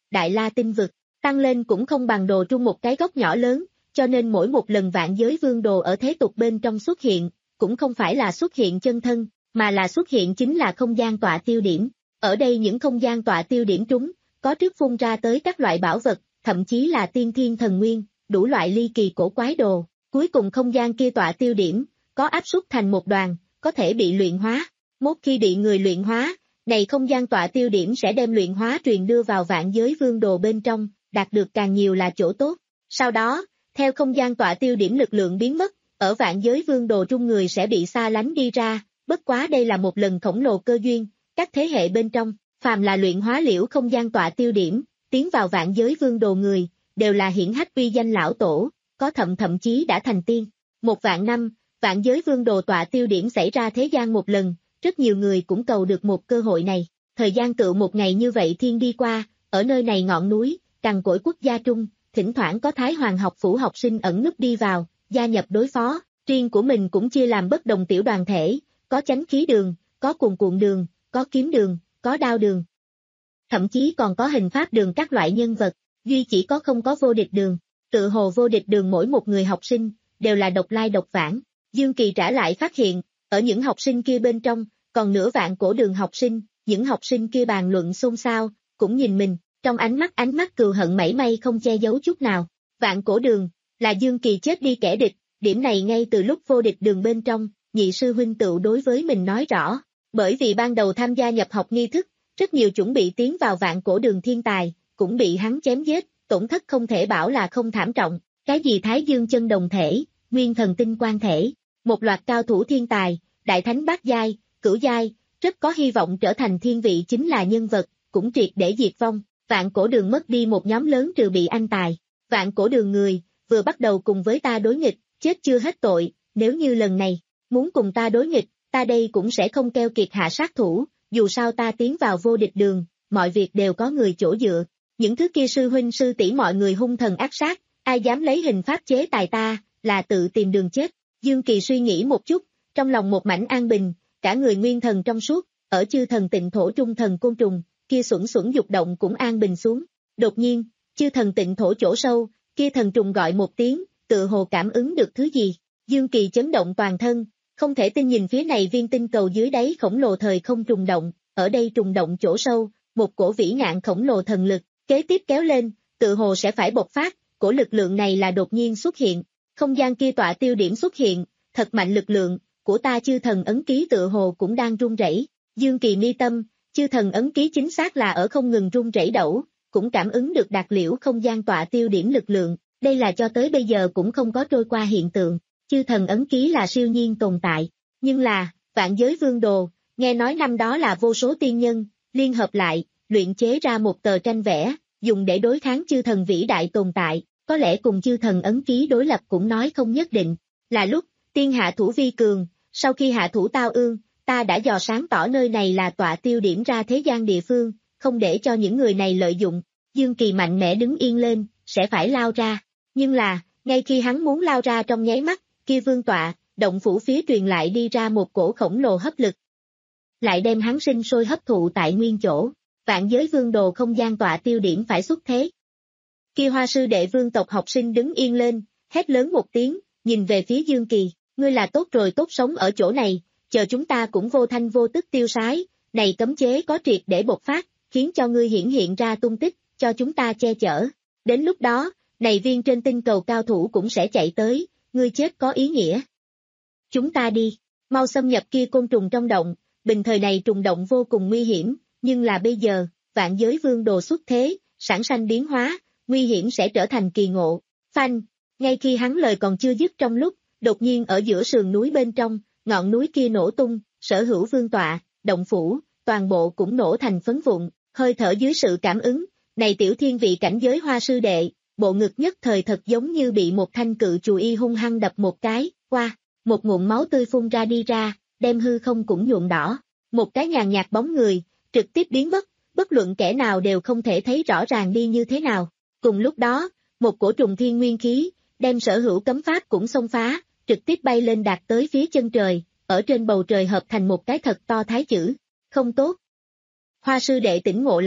Đại La tinh vực, tăng lên cũng không bằng đồ trung một cái góc nhỏ lớn, cho nên mỗi một lần vạn giới vương đồ ở thế tục bên trong xuất hiện, cũng không phải là xuất hiện chân thân, mà là xuất hiện chính là không gian tọa tiêu điểm. Ở đây những không gian tọa tiêu điểm trúng, có trước phun ra tới các loại bảo vật, thậm chí là tiên thiên thần nguyên, đủ loại ly kỳ cổ quái đồ. Cuối cùng không gian kia tọa tiêu điểm, có áp suất thành một đoàn, có thể bị luyện hóa. Một khi bị người luyện hóa, này không gian tọa tiêu điểm sẽ đem luyện hóa truyền đưa vào vạn giới vương đồ bên trong, đạt được càng nhiều là chỗ tốt. Sau đó, theo không gian tọa tiêu điểm lực lượng biến mất, ở vạn giới vương đồ trung người sẽ bị xa lánh đi ra, bất quá đây là một lần khổng lồ cơ duyên, các thế hệ bên trong, phàm là luyện hóa liễu không gian tọa tiêu điểm, tiến vào vạn giới vương đồ người, đều là hiển hách uy danh lão tổ, có thậm thậm chí đã thành tiên. Một vạn năm, vạn giới vương đồ tọa tiêu điểm xảy ra thế gian một lần, rất nhiều người cũng cầu được một cơ hội này. Thời gian tựu một ngày như vậy thiên đi qua, ở nơi này ngọn núi, cằn cỗi quốc gia trung, thỉnh thoảng có Thái Hoàng học phủ học sinh ẩn núp đi vào, gia nhập đối phó, riêng của mình cũng chia làm bất đồng tiểu đoàn thể, có chánh khí đường, có cuồn cuộn đường, có kiếm đường, có đao đường. Thậm chí còn có hình pháp đường các loại nhân vật, duy chỉ có không có vô địch đường. Tự hồ vô địch đường mỗi một người học sinh, đều là độc lai độc vãng. Dương Kỳ trả lại phát hiện, ở những học sinh kia bên trong, còn nửa vạn cổ đường học sinh, những học sinh kia bàn luận xôn xao, cũng nhìn mình, trong ánh mắt ánh mắt cừu hận mảy may không che giấu chút nào. Vạn cổ đường, là Dương Kỳ chết đi kẻ địch, điểm này ngay từ lúc vô địch đường bên trong, nhị sư huynh tựu đối với mình nói rõ. Bởi vì ban đầu tham gia nhập học nghi thức, rất nhiều chuẩn bị tiến vào vạn cổ đường thiên tài, cũng bị hắn chém giết, tổn thất không thể bảo là không thảm trọng, cái gì Thái Dương chân đồng thể, Nguyên thần tinh quan thể, một loạt cao thủ thiên tài, đại thánh bát giai, cửu giai, rất có hy vọng trở thành thiên vị chính là nhân vật, cũng triệt để diệt vong. Vạn cổ đường mất đi một nhóm lớn trừ bị anh tài. Vạn cổ đường người, vừa bắt đầu cùng với ta đối nghịch, chết chưa hết tội, nếu như lần này, muốn cùng ta đối nghịch, ta đây cũng sẽ không keo kiệt hạ sát thủ, dù sao ta tiến vào vô địch đường, mọi việc đều có người chỗ dựa. Những thứ kia sư huynh sư tỷ mọi người hung thần ác sát, ai dám lấy hình pháp chế tài ta, là tự tìm đường chết. Dương Kỳ suy nghĩ một chút, trong lòng một mảnh an bình, cả người nguyên thần trong suốt, ở chư thần tịnh thổ trung thần côn trùng, kia xuẩn xuẩn dục động cũng an bình xuống. Đột nhiên, chư thần tịnh thổ chỗ sâu, kia thần trùng gọi một tiếng, tự hồ cảm ứng được thứ gì. Dương Kỳ chấn động toàn thân, không thể tin nhìn phía này viên tinh cầu dưới đáy khổng lồ thời không trùng động, ở đây trùng động chỗ sâu, một cổ vĩ ngạn khổng lồ thần lực, kế tiếp kéo lên, tự hồ sẽ phải bộc phát, cổ lực lượng này là đột nhiên xuất hiện, không gian kia tọa tiêu điểm xuất hiện, thật mạnh lực lượng, của ta chư thần ấn ký tự hồ cũng đang rung rẩy. Dương Kỳ mi tâm, chư thần ấn ký chính xác là ở không ngừng rung rẩy đẩu, cũng cảm ứng được đạt liễu không gian tọa tiêu điểm lực lượng, đây là cho tới bây giờ cũng không có trôi qua hiện tượng, chư thần ấn ký là siêu nhiên tồn tại, nhưng là, vạn giới vương đồ, nghe nói năm đó là vô số tiên nhân, liên hợp lại, luyện chế ra một tờ tranh vẽ, dùng để đối kháng chư thần vĩ đại tồn tại, có lẽ cùng chư thần ấn ký đối lập cũng nói không nhất định, là lúc, tiên hạ thủ vi cường, sau khi hạ thủ tao ương, ta đã dò sáng tỏ nơi này là tọa tiêu điểm ra thế gian địa phương, không để cho những người này lợi dụng. Dương Kỳ mạnh mẽ đứng yên lên, sẽ phải lao ra, nhưng là, ngay khi hắn muốn lao ra trong nháy mắt, kia vương tọa, động phủ phía truyền lại đi ra một cổ khổng lồ hấp lực, lại đem hắn sinh sôi hấp thụ tại nguyên chỗ. Vạn giới vương đồ không gian tọa tiêu điểm phải xuất thế. Kia Hoa sư đệ vương tộc học sinh đứng yên lên, hét lớn một tiếng, nhìn về phía Dương Kỳ, ngươi là tốt rồi tốt sống ở chỗ này, chờ chúng ta cũng vô thanh vô tức tiêu sái, này cấm chế có triệt để bộc phát, khiến cho ngươi hiển hiện ra tung tích, cho chúng ta che chở. Đến lúc đó, này viên trên tinh cầu cao thủ cũng sẽ chạy tới, ngươi chết có ý nghĩa. Chúng ta đi, mau xâm nhập kia côn trùng trong động, bình thời này trùng động vô cùng nguy hiểm, nhưng là bây giờ, vạn giới vương đồ xuất thế, sản sanh biến hóa, nguy hiểm sẽ trở thành kỳ ngộ. Phanh, ngay khi hắn lời còn chưa dứt trong lúc, đột nhiên ở giữa sườn núi bên trong, ngọn núi kia nổ tung, sở hữu vương tọa, động phủ, toàn bộ cũng nổ thành phấn vụn, hơi thở dưới sự cảm ứng, này tiểu thiên vị cảnh giới Hoa sư đệ, bộ ngực nhất thời thật giống như bị một thanh cự chùy y hung hăng đập một cái, qua, một ngụm máu tươi phun ra đi ra, đem hư không cũng nhuộm đỏ, một cái nhàn nhạt bóng người, trực tiếp biến mất, bất luận kẻ nào đều không thể thấy rõ ràng đi như thế nào. Cùng lúc đó, một cổ trùng thiên nguyên khí, đem sở hữu cấm pháp cũng xông phá, trực tiếp bay lên đạt tới phía chân trời, ở trên bầu trời hợp thành một cái thật to thái chữ, không tốt. Hoa sư đệ tỉnh ngộ lại,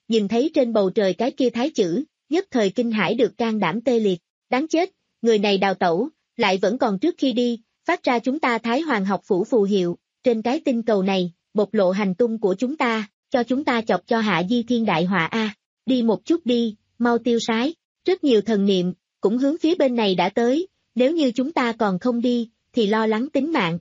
nhìn thấy trên bầu trời cái kia thái chữ, nhất thời kinh hãi được can đảm tê liệt, đáng chết, người này đào tẩu, lại vẫn còn trước khi đi, phát ra chúng ta Thái Hoàng học phủ phù hiệu, trên cái tinh cầu này, bộc lộ hành tung của chúng ta, cho chúng ta chọc cho hạ di thiên đại họa a, đi một chút đi, mau tiêu sái, rất nhiều thần niệm, cũng hướng phía bên này đã tới, nếu như chúng ta còn không đi, thì lo lắng tính mạng.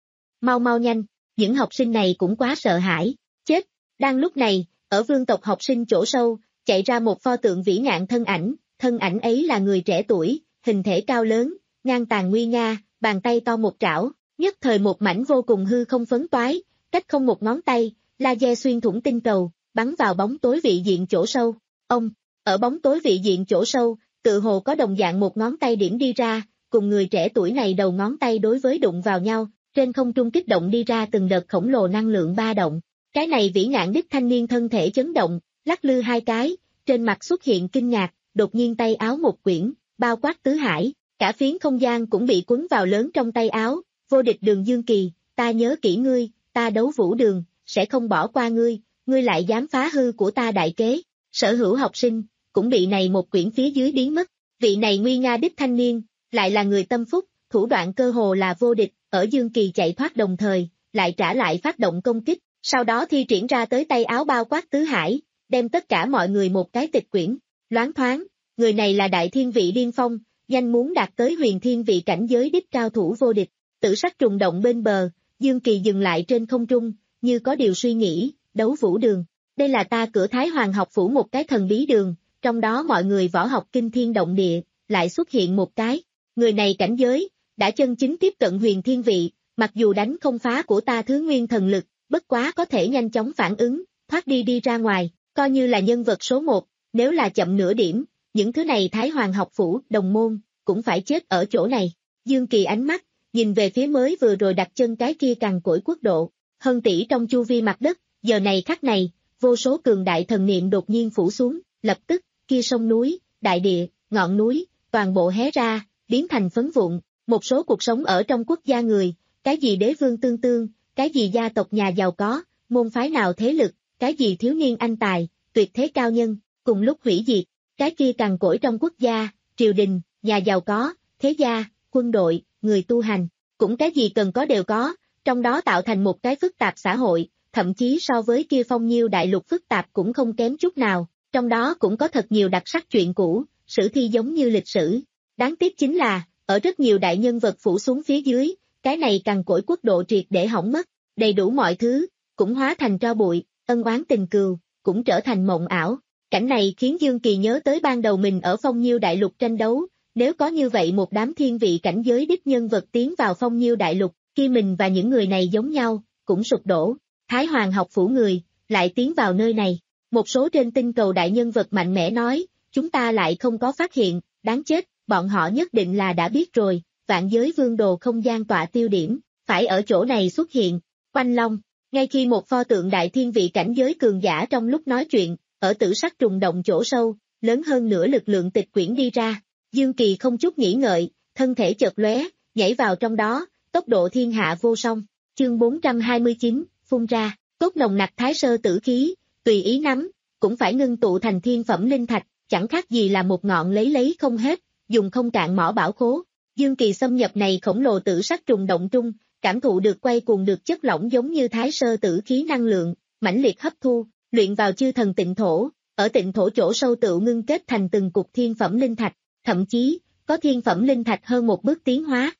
Mau mau nhanh, những học sinh này cũng quá sợ hãi, chết, đang lúc này, ở vương tộc học sinh chỗ sâu, chạy ra một pho tượng vĩ ngạn thân ảnh, thân ảnh ấy là người trẻ tuổi, hình thể cao lớn, ngang tàn nguy nga, bàn tay to một trảo, nhất thời một mảnh vô cùng hư không phấn toái, cách không một ngón tay, laser xuyên thủng tinh cầu, bắn vào bóng tối vị diện chỗ sâu. Ông, ở bóng tối vị diện chỗ sâu, tự hồ có đồng dạng một ngón tay điểm đi ra, cùng người trẻ tuổi này đầu ngón tay đối với đụng vào nhau, trên không trung kích động đi ra từng đợt khổng lồ năng lượng ba động. Cái này vĩ ngạn đích thanh niên thân thể chấn động, lắc lư hai cái, trên mặt xuất hiện kinh ngạc, đột nhiên tay áo một quyển, bao quát tứ hải, cả phiến không gian cũng bị cuốn vào lớn trong tay áo, vô địch Đường Dương Kỳ, ta nhớ kỹ ngươi, ta Đấu Vũ Đường, sẽ không bỏ qua ngươi, ngươi lại dám phá hư của ta đại kế, sở hữu học sinh, cũng bị này một quyển phía dưới biến mất, vị này nguy nga đích thanh niên, lại là người tâm phúc, thủ đoạn cơ hồ là vô địch, ở Dương Kỳ chạy thoát đồng thời, lại trả lại phát động công kích, sau đó thi triển ra tới tay áo bao quát tứ hải, đem tất cả mọi người một cái tịch quyển, loáng thoáng, người này là đại thiên vị điên phong, danh muốn đạt tới huyền thiên vị cảnh giới đích cao thủ vô địch, tử sắc trùng động bên bờ, Dương Kỳ dừng lại trên không trung, như có điều suy nghĩ, Đấu Vũ Đường, đây là ta cửa Thái Hoàng học phủ một cái thần bí đường, trong đó mọi người võ học kinh thiên động địa, lại xuất hiện một cái, người này cảnh giới, đã chân chính tiếp cận huyền thiên vị, mặc dù đánh không phá của ta thứ nguyên thần lực, bất quá có thể nhanh chóng phản ứng, thoát đi đi ra ngoài, coi như là nhân vật số một, nếu là chậm nửa điểm, những thứ này Thái Hoàng học phủ, đồng môn, cũng phải chết ở chỗ này. Dương Kỳ ánh mắt, nhìn về phía mới vừa rồi đặt chân cái kia cằn cỗi quốc độ, hơn tỷ trong chu vi mặt đất, giờ này khắc này, vô số cường đại thần niệm đột nhiên phủ xuống, lập tức, kia sông núi, đại địa, ngọn núi, toàn bộ hé ra, biến thành phấn vụn, một số cuộc sống ở trong quốc gia người, cái gì đế vương tương tương, cái gì gia tộc nhà giàu có, môn phái nào thế lực, cái gì thiếu niên anh tài, tuyệt thế cao nhân, cùng lúc hủy diệt, cái kia cằn cỗi trong quốc gia, triều đình, nhà giàu có, thế gia, quân đội, người tu hành, cũng cái gì cần có đều có, trong đó tạo thành một cái phức tạp xã hội, thậm chí so với kia phong nhiêu đại lục phức tạp cũng không kém chút nào, trong đó cũng có thật nhiều đặc sắc chuyện cũ, sử thi giống như lịch sử. Đáng tiếc chính là, ở rất nhiều đại nhân vật phủ xuống phía dưới, cái này cằn cỗi quốc độ triệt để hỏng mất, đầy đủ mọi thứ, cũng hóa thành tro bụi, ân oán tình cừu, cũng trở thành mộng ảo. Cảnh này khiến Dương Kỳ nhớ tới ban đầu mình ở phong nhiêu đại lục tranh đấu, nếu có như vậy một đám thiên vị cảnh giới đích nhân vật tiến vào phong nhiêu đại lục, khi mình và những người này giống nhau, cũng sụp đổ. Thái Hoàng học phủ người, lại tiến vào nơi này. Một số trên tinh cầu đại nhân vật mạnh mẽ nói, chúng ta lại không có phát hiện, đáng chết, bọn họ nhất định là đã biết rồi, vạn giới vương đồ không gian tọa tiêu điểm, phải ở chỗ này xuất hiện. Quanh Long, ngay khi một pho tượng đại thiên vị cảnh giới cường giả trong lúc nói chuyện, ở tử sắc trùng động chỗ sâu, lớn hơn nửa lực lượng tịch quyển đi ra, Dương Kỳ không chút nghĩ ngợi, thân thể chợt lóe, nhảy vào trong đó, tốc độ thiên hạ vô song. Chương bốn trăm hai mươi chín, phun ra, cốt nồng nặc thái sơ tử khí, tùy ý nắm, cũng phải ngưng tụ thành thiên phẩm linh thạch, chẳng khác gì là một ngọn lấy lấy không hết, dùng không cạn mỏ bảo khố. Dương Kỳ xâm nhập này khổng lồ tử sắc trùng động trung, cảm thụ được quay cuồng được chất lỏng giống như thái sơ tử khí năng lượng, mãnh liệt hấp thu, luyện vào chư thần tịnh thổ, ở tịnh thổ chỗ sâu tựu ngưng kết thành từng cục thiên phẩm linh thạch, thậm chí, có thiên phẩm linh thạch hơn một bước tiến hóa.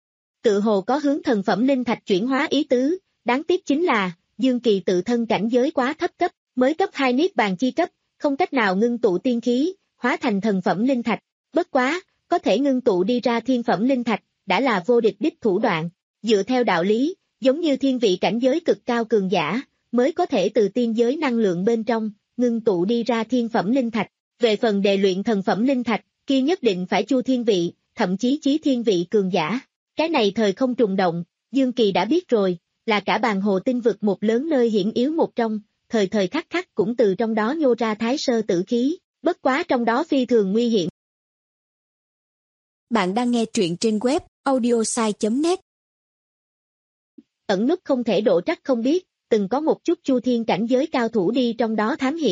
Tự hồ có hướng thần phẩm linh thạch chuyển hóa ý tứ, đáng tiếc chính là, Dương Kỳ tự thân cảnh giới quá thấp cấp, mới cấp hai niết bàn chi cấp, không cách nào ngưng tụ tiên khí, hóa thành thần phẩm linh thạch, bất quá, có thể ngưng tụ đi ra thiên phẩm linh thạch, đã là vô địch đích thủ đoạn, dựa theo đạo lý, giống như thiên vị cảnh giới cực cao cường giả, mới có thể từ tiên giới năng lượng bên trong, ngưng tụ đi ra thiên phẩm linh thạch, về phần đề luyện thần phẩm linh thạch, kia nhất định phải chu thiên vị, thậm chí chí thiên vị cường giả, cái này thời không trùng động, Dương Kỳ đã biết rồi, là cả bàn hồ tinh vực một lớn nơi hiển yếu một trong, thời thời khắc khắc cũng từ trong đó nhô ra thái sơ tử khí, bất quá trong đó phi thường nguy hiểm. Bạn đang nghe truyện trên web audiosai chấm net. Ẩn nút không thể độ trắc không biết, từng có một chút chu thiên cảnh giới cao thủ đi trong đó thám hiểm,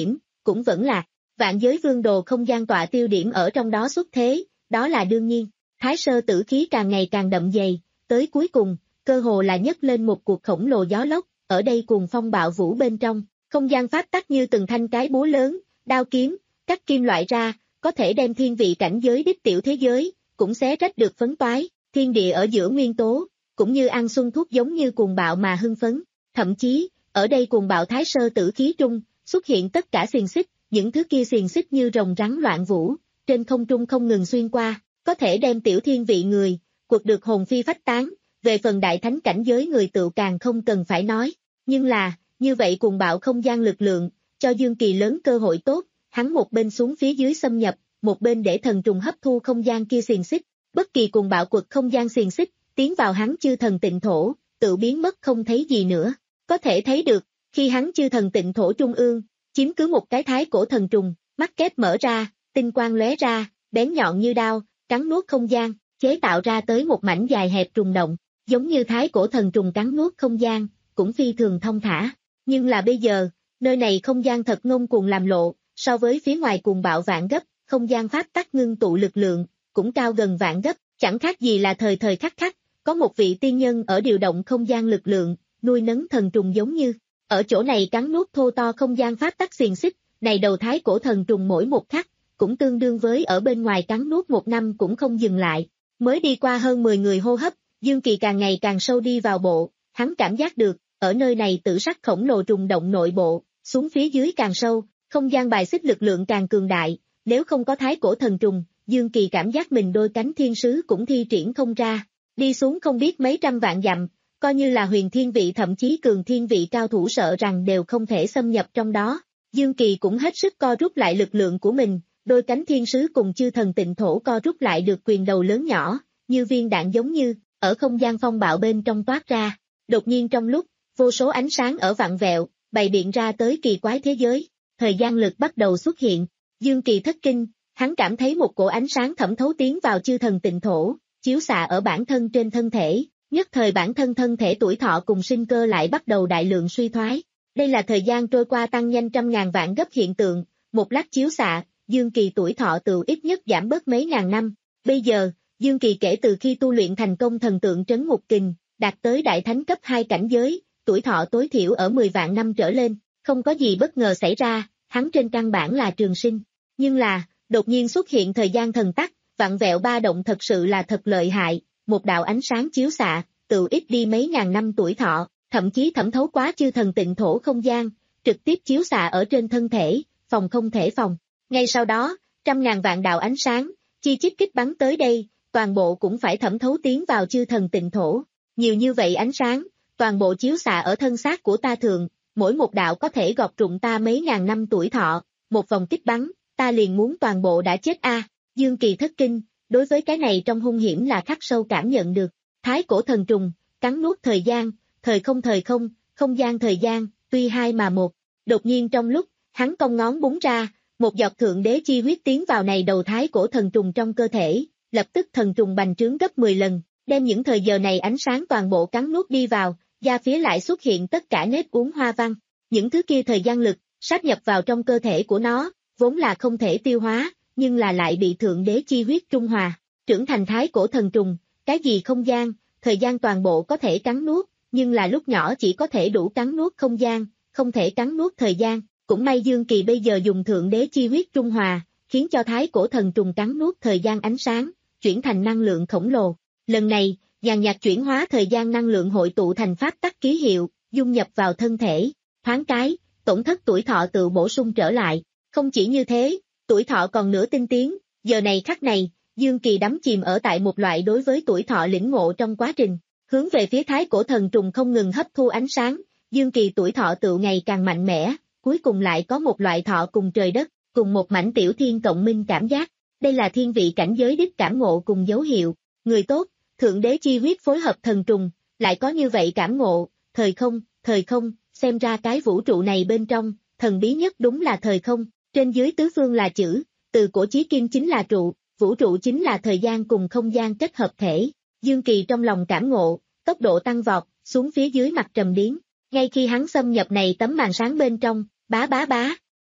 cũng vẫn là vạn giới vương đồ không gian tọa tiêu điểm ở trong đó xuất thế, đó là đương nhiên. Thái sơ tử khí càng ngày càng đậm dày, tới cuối cùng, cơ hồ là nhấc lên một cuộc khổng lồ gió lốc, ở đây cuồng phong bạo vũ bên trong, không gian pháp tắc như từng thanh cái búa lớn, đao kiếm, cắt kim loại ra, có thể đem thiên vị cảnh giới đích tiểu thế giới, cũng xé rách được phấn toái, thiên địa ở giữa nguyên tố, cũng như ăn xuân thuốc giống như cuồng bạo mà hưng phấn, thậm chí, ở đây cuồng bạo thái sơ tử khí trung, xuất hiện tất cả xiềng xích, những thứ kia xiềng xích như rồng rắn loạn vũ, trên không trung không ngừng xuyên qua, có thể đem tiểu thiên vị người, quật được hồn phi phách tán, về phần đại thánh cảnh giới người tự càng không cần phải nói, nhưng là, như vậy cuồng bạo không gian lực lượng, cho Dương Kỳ lớn cơ hội tốt, hắn một bên xuống phía dưới xâm nhập, một bên để thần trùng hấp thu không gian kia xiềng xích, bất kỳ cuồng bạo quật không gian xiềng xích, tiến vào hắn chư thần tịnh thổ, tự biến mất không thấy gì nữa, có thể thấy được, khi hắn chư thần tịnh thổ trung ương, chiếm cứ một cái thái cổ thần trùng, mắt kép mở ra, tinh quang lóe ra, bén nhọn như đao, cắn nuốt không gian, chế tạo ra tới một mảnh dài hẹp trùng động, giống như thái cổ thần trùng cắn nuốt không gian, cũng phi thường thông thả. Nhưng là bây giờ, nơi này không gian thật ngông cuồng làm lộ, so với phía ngoài cuồng bạo vạn gấp, không gian pháp tắc ngưng tụ lực lượng, cũng cao gần vạn gấp, chẳng khác gì là thời thời khắc khắc, có một vị tiên nhân ở điều động không gian lực lượng, nuôi nấng thần trùng giống như, ở chỗ này cắn nuốt thô to không gian pháp tắc xiềng xích, này đầu thái cổ thần trùng mỗi một khắc, cũng tương đương với ở bên ngoài cắn nuốt một năm cũng không dừng lại, mới đi qua hơn mười người hô hấp, Dương Kỳ càng ngày càng sâu đi vào bộ, hắn cảm giác được, ở nơi này tử sắc khổng lồ trùng động nội bộ, xuống phía dưới càng sâu, không gian bài xích lực lượng càng cường đại, nếu không có thái cổ thần trùng, Dương Kỳ cảm giác mình đôi cánh thiên sứ cũng thi triển không ra, đi xuống không biết mấy trăm vạn dặm, coi như là huyền thiên vị thậm chí cường thiên vị cao thủ sợ rằng đều không thể xâm nhập trong đó. Dương Kỳ cũng hết sức co rút lại lực lượng của mình, đôi cánh thiên sứ cùng chư thần tịnh thổ co rút lại được quyền đầu lớn nhỏ, như viên đạn giống như, ở không gian phong bạo bên trong toát ra. Đột nhiên trong lúc, vô số ánh sáng ở vặn vẹo, bày biện ra tới kỳ quái thế giới, thời gian lực bắt đầu xuất hiện. Dương Kỳ thất kinh, hắn cảm thấy một cổ ánh sáng thẩm thấu tiến vào chư thần tịnh thổ, chiếu xạ ở bản thân trên thân thể, nhất thời bản thân thân thể tuổi thọ cùng sinh cơ lại bắt đầu đại lượng suy thoái. Đây là thời gian trôi qua tăng nhanh trăm ngàn vạn gấp hiện tượng, một lát chiếu xạ, Dương Kỳ tuổi thọ tự ít nhất giảm bớt mấy ngàn năm. Bây giờ, Dương Kỳ kể từ khi tu luyện thành công thần tượng trấn ngục kình, đạt tới đại thánh cấp hai cảnh giới, tuổi thọ tối thiểu ở mười vạn năm trở lên, không có gì bất ngờ xảy ra, hắn trên căn bản là trường sinh. Nhưng là, đột nhiên xuất hiện thời gian thần tắc, vặn vẹo ba động thật sự là thật lợi hại, một đạo ánh sáng chiếu xạ, tự ít đi mấy ngàn năm tuổi thọ, thậm chí thẩm thấu quá chư thần tịnh thổ không gian, trực tiếp chiếu xạ ở trên thân thể, phòng không thể phòng. Ngay sau đó, trăm ngàn vạn đạo ánh sáng, chi chít kích bắn tới đây, toàn bộ cũng phải thẩm thấu tiến vào chư thần tịnh thổ. Nhiều như vậy ánh sáng, toàn bộ chiếu xạ ở thân xác của ta thường, mỗi một đạo có thể gọt rụng ta mấy ngàn năm tuổi thọ, một vòng kích bắn, ta liền muốn toàn bộ đã chết a. Dương Kỳ thất kinh, đối với cái này trong hung hiểm là khắc sâu cảm nhận được. Thái cổ thần trùng, cắn nuốt thời gian, thời không thời không, không gian thời gian, tuy hai mà một. Đột nhiên trong lúc, hắn cong ngón búng ra, một giọt thượng đế chi huyết tiến vào này đầu thái cổ thần trùng trong cơ thể, lập tức thần trùng bành trướng gấp mười lần, đem những thời giờ này ánh sáng toàn bộ cắn nuốt đi vào, da phía lại xuất hiện tất cả nếp uốn hoa văn. Những thứ kia thời gian lực, sáp nhập vào trong cơ thể của nó, vốn là không thể tiêu hóa, nhưng là lại bị thượng đế chi huyết trung hòa, trưởng thành thái cổ thần trùng, cái gì không gian, thời gian toàn bộ có thể cắn nuốt, nhưng là lúc nhỏ chỉ có thể đủ cắn nuốt không gian, không thể cắn nuốt thời gian. Cũng may Dương Kỳ bây giờ dùng thượng đế chi huyết trung hòa, khiến cho thái cổ thần trùng cắn nuốt thời gian ánh sáng, chuyển thành năng lượng khổng lồ. Lần này, nhàn nhạt chuyển hóa thời gian năng lượng hội tụ thành pháp tắc ký hiệu, dung nhập vào thân thể. Thoáng cái, tổn thất tuổi thọ tự bổ sung trở lại. Không chỉ như thế, tuổi thọ còn nửa tinh tiến, giờ này khắc này, Dương Kỳ đắm chìm ở tại một loại đối với tuổi thọ lĩnh ngộ trong quá trình, hướng về phía thái cổ thần trùng không ngừng hấp thu ánh sáng, Dương Kỳ tuổi thọ tự ngày càng mạnh mẽ, cuối cùng lại có một loại thọ cùng trời đất, cùng một mảnh tiểu thiên cộng minh cảm giác. Đây là thiên vị cảnh giới đích cảm ngộ cùng dấu hiệu. Người tốt, thượng đế chi huyết phối hợp thần trùng, lại có như vậy cảm ngộ, thời không, thời không, xem ra cái vũ trụ này bên trong, thần bí nhất đúng là thời không, trên dưới tứ phương là chữ, từ cổ chí kim chính là trụ, vũ trụ chính là thời gian cùng không gian kết hợp thể. Dương Kỳ trong lòng cảm ngộ, tốc độ tăng vọt, xuống phía dưới mặt trầm điếng. Ngay khi hắn xâm nhập này tấm màn sáng bên trong, bá bá bá,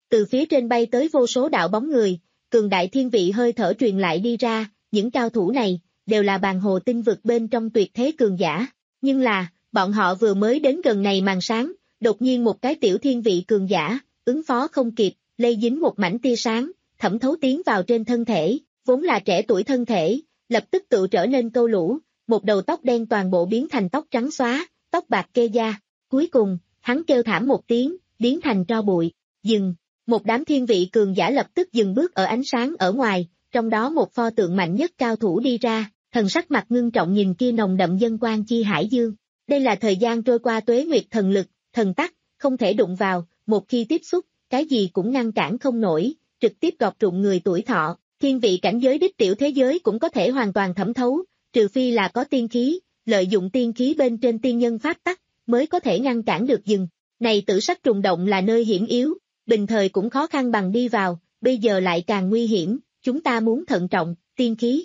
từ phía trên bay tới vô số đạo bóng người, cường đại thiên vị hơi thở truyền lại đi ra, những cao thủ này, đều là bàn hồ tinh vực bên trong tuyệt thế cường giả. Nhưng là, bọn họ vừa mới đến gần này màn sáng, đột nhiên một cái tiểu thiên vị cường giả, ứng phó không kịp, lây dính một mảnh tia sáng, thẩm thấu tiến vào trên thân thể, vốn là trẻ tuổi thân thể, lập tức tự trở nên câu lũ, một đầu tóc đen toàn bộ biến thành tóc trắng xóa, tóc bạc kê da. Cuối cùng, hắn kêu thảm một tiếng, biến thành tro bụi. Dừng, một đám thiên vị cường giả lập tức dừng bước ở ánh sáng ở ngoài, trong đó một pho tượng mạnh nhất cao thủ đi ra, thần sắc mặt ngưng trọng nhìn kia nồng đậm dân quan chi hải dương. Đây là thời gian trôi qua tuế nguyệt thần lực, thần tắc, không thể đụng vào, một khi tiếp xúc, cái gì cũng ngăn cản không nổi, trực tiếp gọt rụng người tuổi thọ. Thiên vị cảnh giới đích tiểu thế giới cũng có thể hoàn toàn thẩm thấu, trừ phi là có tiên khí, lợi dụng tiên khí bên trên tiên nhân pháp tắc, mới có thể ngăn cản được dừng. Này tử sắc trùng động là nơi hiểm yếu, bình thời cũng khó khăn bằng đi vào, bây giờ lại càng nguy hiểm, chúng ta muốn thận trọng, tiên khí.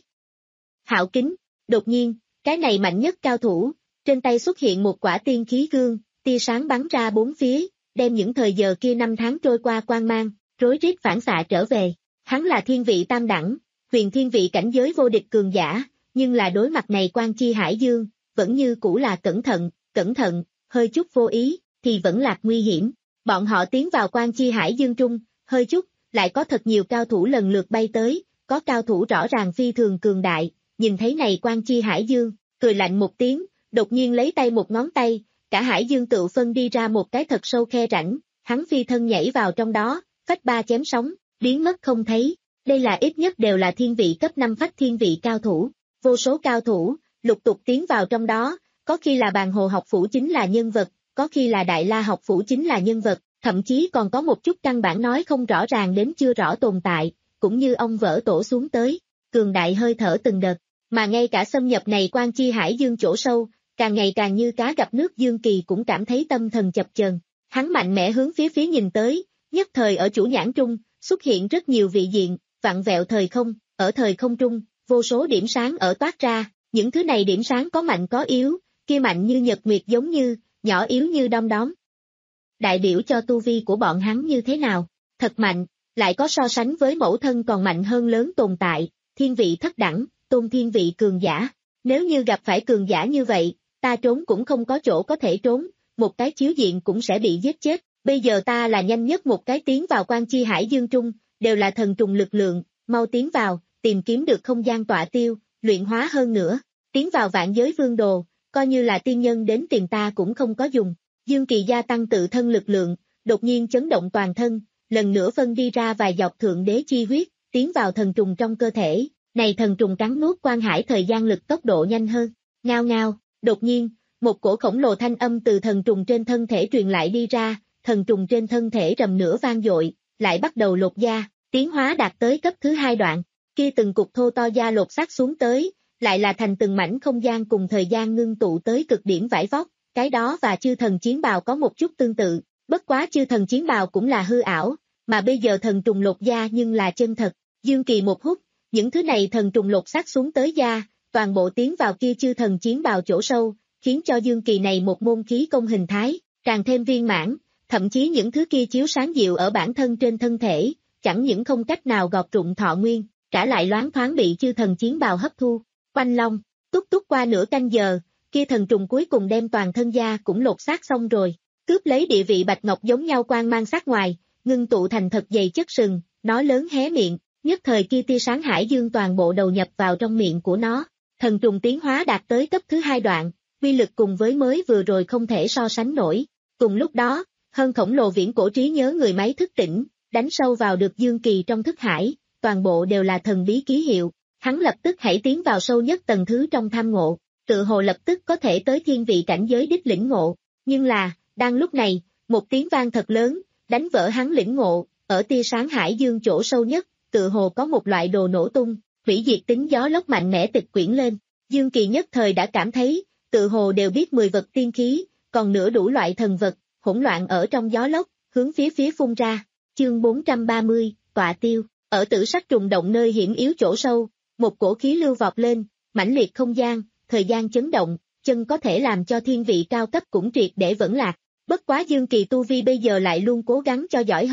Hạo kính, đột nhiên, cái này mạnh nhất cao thủ, trên tay xuất hiện một quả tiên khí gương, tia sáng bắn ra bốn phía, đem những thời giờ kia năm tháng trôi qua quang mang, rối rít phản xạ trở về. Hắn là thiên vị tam đẳng, huyền thiên vị cảnh giới vô địch cường giả, nhưng là đối mặt này quan chi hải dương, vẫn như cũ là cẩn thận, cẩn thận, hơi chút vô ý, thì vẫn lạc nguy hiểm. Bọn họ tiến vào quan chi hải dương trung, hơi chút, lại có thật nhiều cao thủ lần lượt bay tới, có cao thủ rõ ràng phi thường cường đại, nhìn thấy này quan chi hải dương, cười lạnh một tiếng, đột nhiên lấy tay một ngón tay, cả hải dương tự phân đi ra một cái thật sâu khe rãnh, hắn phi thân nhảy vào trong đó, phách ba chém sóng, biến mất không thấy. Đây là ít nhất đều là thiên vị cấp năm phách thiên vị cao thủ, vô số cao thủ, lục tục tiến vào trong đó, có khi là bàn hồ học phủ chính là nhân vật, có khi là đại la học phủ chính là nhân vật, thậm chí còn có một chút căn bản nói không rõ ràng đến chưa rõ tồn tại, cũng như ông vỡ tổ xuống tới, cường đại hơi thở từng đợt, mà ngay cả xâm nhập này quan chi hải dương chỗ sâu, càng ngày càng như cá gặp nước Dương Kỳ cũng cảm thấy tâm thần chập chờn, hắn mạnh mẽ hướng phía phía nhìn tới, nhất thời ở chủ nhãn trung, xuất hiện rất nhiều vị diện, vặn vẹo thời không, ở thời không trung, vô số điểm sáng ở toát ra, những thứ này điểm sáng có mạnh có yếu, kia mạnh như nhật nguyệt giống như, nhỏ yếu như đom đóm. Đại biểu cho tu vi của bọn hắn như thế nào, thật mạnh, lại có so sánh với mẫu thân còn mạnh hơn lớn tồn tại, thiên vị thất đẳng, tôn thiên vị cường giả. Nếu như gặp phải cường giả như vậy, ta trốn cũng không có chỗ có thể trốn, một cái chiếu diện cũng sẽ bị giết chết. Bây giờ ta là nhanh nhất một cái tiến vào quan chi hải dương trung, đều là thần trùng lực lượng, mau tiến vào, tìm kiếm được không gian tọa tiêu, luyện hóa hơn nữa, tiến vào vạn giới vương đồ, coi như là tiên nhân đến tìm ta cũng không có dùng. Dương Kỳ gia tăng tự thân lực lượng, đột nhiên chấn động toàn thân, lần nữa phân đi ra vài dọc thượng đế chi huyết, tiến vào thần trùng trong cơ thể, này thần trùng cắn nuốt quan hải thời gian lực tốc độ nhanh hơn, ngao ngao, đột nhiên, một cổ khổng lồ thanh âm từ thần trùng trên thân thể truyền lại đi ra, thần trùng trên thân thể rầm nửa vang dội, lại bắt đầu lột da, tiến hóa đạt tới cấp thứ hai đoạn, kia từng cục thô to da lột xác xuống tới, lại là thành từng mảnh không gian cùng thời gian ngưng tụ tới cực điểm vải vóc, cái đó và chư thần chiến bào có một chút tương tự, bất quá chư thần chiến bào cũng là hư ảo, mà bây giờ thần trùng lột da nhưng là chân thật. Dương Kỳ một hút, những thứ này thần trùng lột xác xuống tới da, toàn bộ tiến vào kia chư thần chiến bào chỗ sâu, khiến cho Dương Kỳ này một môn khí công hình thái, càng thêm viên mãn, thậm chí những thứ kia chiếu sáng dịu ở bản thân trên thân thể, chẳng những không cách nào gọt rụng thọ nguyên, trả lại loáng thoáng bị chư thần chiến bào hấp thu. Quanh long, túc túc qua nửa canh giờ, kia thần trùng cuối cùng đem toàn thân da cũng lột xác xong rồi, cướp lấy địa vị bạch ngọc giống nhau quang mang sát ngoài, ngưng tụ thành thật dày chất sừng, nó lớn hé miệng, nhất thời kia tia sáng hải dương toàn bộ đầu nhập vào trong miệng của nó, thần trùng tiến hóa đạt tới cấp thứ hai đoạn, uy lực cùng với mới vừa rồi không thể so sánh nổi. Cùng lúc đó, hơn khổng lồ viễn cổ trí nhớ người máy thức tỉnh, đánh sâu vào được Dương Kỳ trong thức hải, toàn bộ đều là thần bí ký hiệu, hắn lập tức hãy tiến vào sâu nhất tầng thứ trong tham ngộ, tự hồ lập tức có thể tới thiên vị cảnh giới đích lĩnh ngộ, nhưng là, đang lúc này, một tiếng vang thật lớn, đánh vỡ hắn lĩnh ngộ, ở tia sáng hải dương chỗ sâu nhất, tự hồ có một loại đồ nổ tung, hủy diệt tính gió lốc mạnh mẽ tịch quyển lên, Dương Kỳ nhất thời đã cảm thấy, tự hồ đều biết mười vật tiên khí, còn nữa đủ loại thần vật, hỗn loạn ở trong gió lốc, hướng phía phía phun ra. Chương bốn trăm ba mươi, tọa tiêu, ở tử sắc trùng động nơi hiểm yếu chỗ sâu, một cổ khí lưu vọt lên, mãnh liệt không gian, thời gian chấn động, chân có thể làm cho thiên vị cao cấp cũng triệt để vẫn lạc. Bất quá Dương Kỳ tu vi bây giờ lại luôn cố gắng cho giỏi hơn,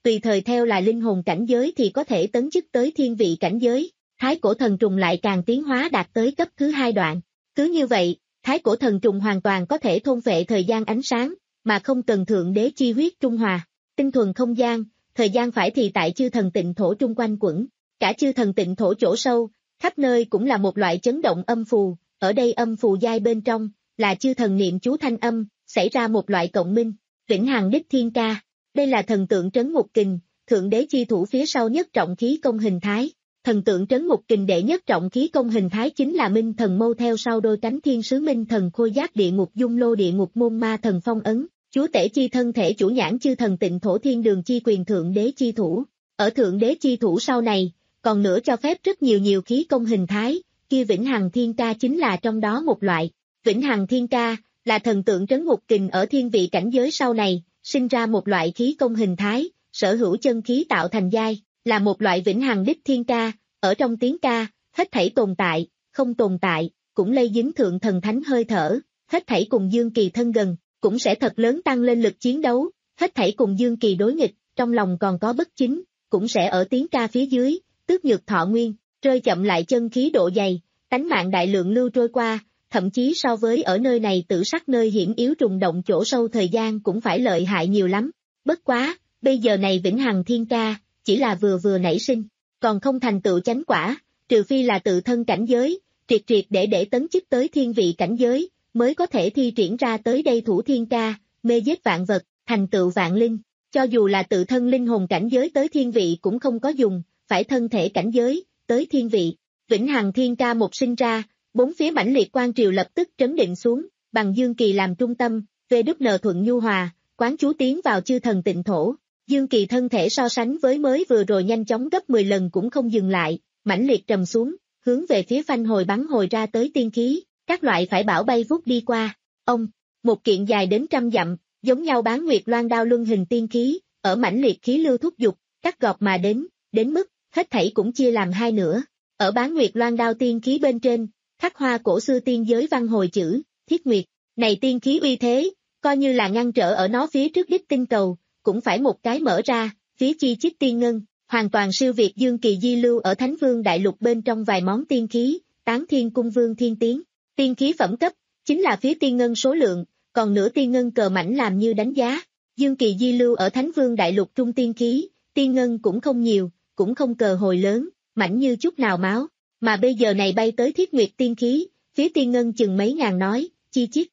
tùy thời theo là linh hồn cảnh giới thì có thể tấn chức tới thiên vị cảnh giới. Thái cổ thần trùng lại càng tiến hóa đạt tới cấp thứ hai đoạn. Cứ như vậy, thái cổ thần trùng hoàn toàn có thể thôn phệ thời gian ánh sáng, mà không cần thượng đế chi huyết trung hòa. Tinh thuần không gian, thời gian phải thì tại chư thần tịnh thổ trung quanh quẩn. Cả chư thần tịnh thổ chỗ sâu, khắp nơi cũng là một loại chấn động âm phù, ở đây âm phù giai bên trong, là chư thần niệm chú thanh âm, xảy ra một loại cộng minh, vĩnh hằng đích thiên ca. Đây là thần tượng trấn ngục kình, thượng đế chi thủ phía sau nhất trọng khí công hình thái. Thần tượng trấn ngục kình đệ nhất trọng khí công hình thái chính là minh thần mâu theo sau đôi cánh thiên sứ minh thần khôi giáp địa ngục dung lô địa ngục môn ma thần phong ấn, chúa tể chi thân thể chủ nhãn chư thần tịnh thổ thiên đường chi quyền thượng đế chi thủ. Ở thượng đế chi thủ sau này, còn nữa cho phép rất nhiều nhiều khí công hình thái, kia vĩnh hằng thiên ca chính là trong đó một loại. Vĩnh hằng thiên ca là thần tượng trấn ngục kình ở thiên vị cảnh giới sau này, sinh ra một loại khí công hình thái, sở hữu chân khí tạo thành giai, là một loại vĩnh hằng đích thiên ca, ở trong tiếng ca, hết thảy tồn tại, không tồn tại, cũng lây dính thượng thần thánh hơi thở, hết thảy cùng dương kỳ thân gần, cũng sẽ thật lớn tăng lên lực chiến đấu, hết thảy cùng dương kỳ đối nghịch, trong lòng còn có bất chính, cũng sẽ ở tiếng ca phía dưới, tước nhược thọ nguyên, rơi chậm lại chân khí độ dày, tánh mạng đại lượng lưu trôi qua, thậm chí so với ở nơi này tử sắc nơi hiểm yếu trùng động chỗ sâu thời gian cũng phải lợi hại nhiều lắm. Bất quá, bây giờ này vĩnh hằng thiên ca, chỉ là vừa vừa nảy sinh, còn không thành tựu chánh quả, trừ phi là tự thân cảnh giới, triệt triệt để để tấn chức tới thiên vị cảnh giới, mới có thể thi triển ra tới đây thủ thiên ca, mê giết vạn vật, thành tựu vạn linh. Cho dù là tự thân linh hồn cảnh giới tới thiên vị cũng không có dùng, phải thân thể cảnh giới, tới thiên vị. Vĩnh hằng thiên ca một sinh ra, bốn phía mãnh liệt quan triều lập tức trấn định xuống, bằng dương kỳ làm trung tâm, về đúc nờ thuận nhu hòa, quán chú tiến vào chư thần tịnh thổ. Dương kỳ thân thể so sánh với mới vừa rồi nhanh chóng gấp mười lần cũng không dừng lại, mãnh liệt trầm xuống, hướng về phía phanh hồi bắn hồi ra tới tiên khí, các loại phải bảo bay vút đi qua. Ông, một kiện dài đến trăm dặm, giống nhau bán nguyệt loan đao luân hình tiên khí, ở mãnh liệt khí lưu thúc dục, cắt gọt mà đến, đến mức, hết thảy cũng chia làm hai nửa. Ở bán nguyệt loan đao tiên khí bên trên, khắc hoa cổ xưa tiên giới văn hồi chữ, thiết nguyệt, này tiên khí uy thế, coi như là ngăn trở ở nó phía trước đích tinh cầu, cũng phải một cái mở ra, phía chi chích tiên ngân, hoàn toàn siêu việt dương kỳ di lưu ở Thánh Vương Đại Lục bên trong vài món tiên khí, tán thiên cung vương thiên tiến. Tiên khí phẩm cấp, chính là phía tiên ngân số lượng, còn nửa tiên ngân cờ mảnh làm như đánh giá. Dương kỳ di lưu ở Thánh Vương Đại Lục trung tiên khí, tiên ngân cũng không nhiều, cũng không cờ hồi lớn, mảnh như chút nào máu, mà bây giờ này bay tới thiết nguyệt tiên khí, phía tiên ngân chừng mấy ngàn nói, chi chít.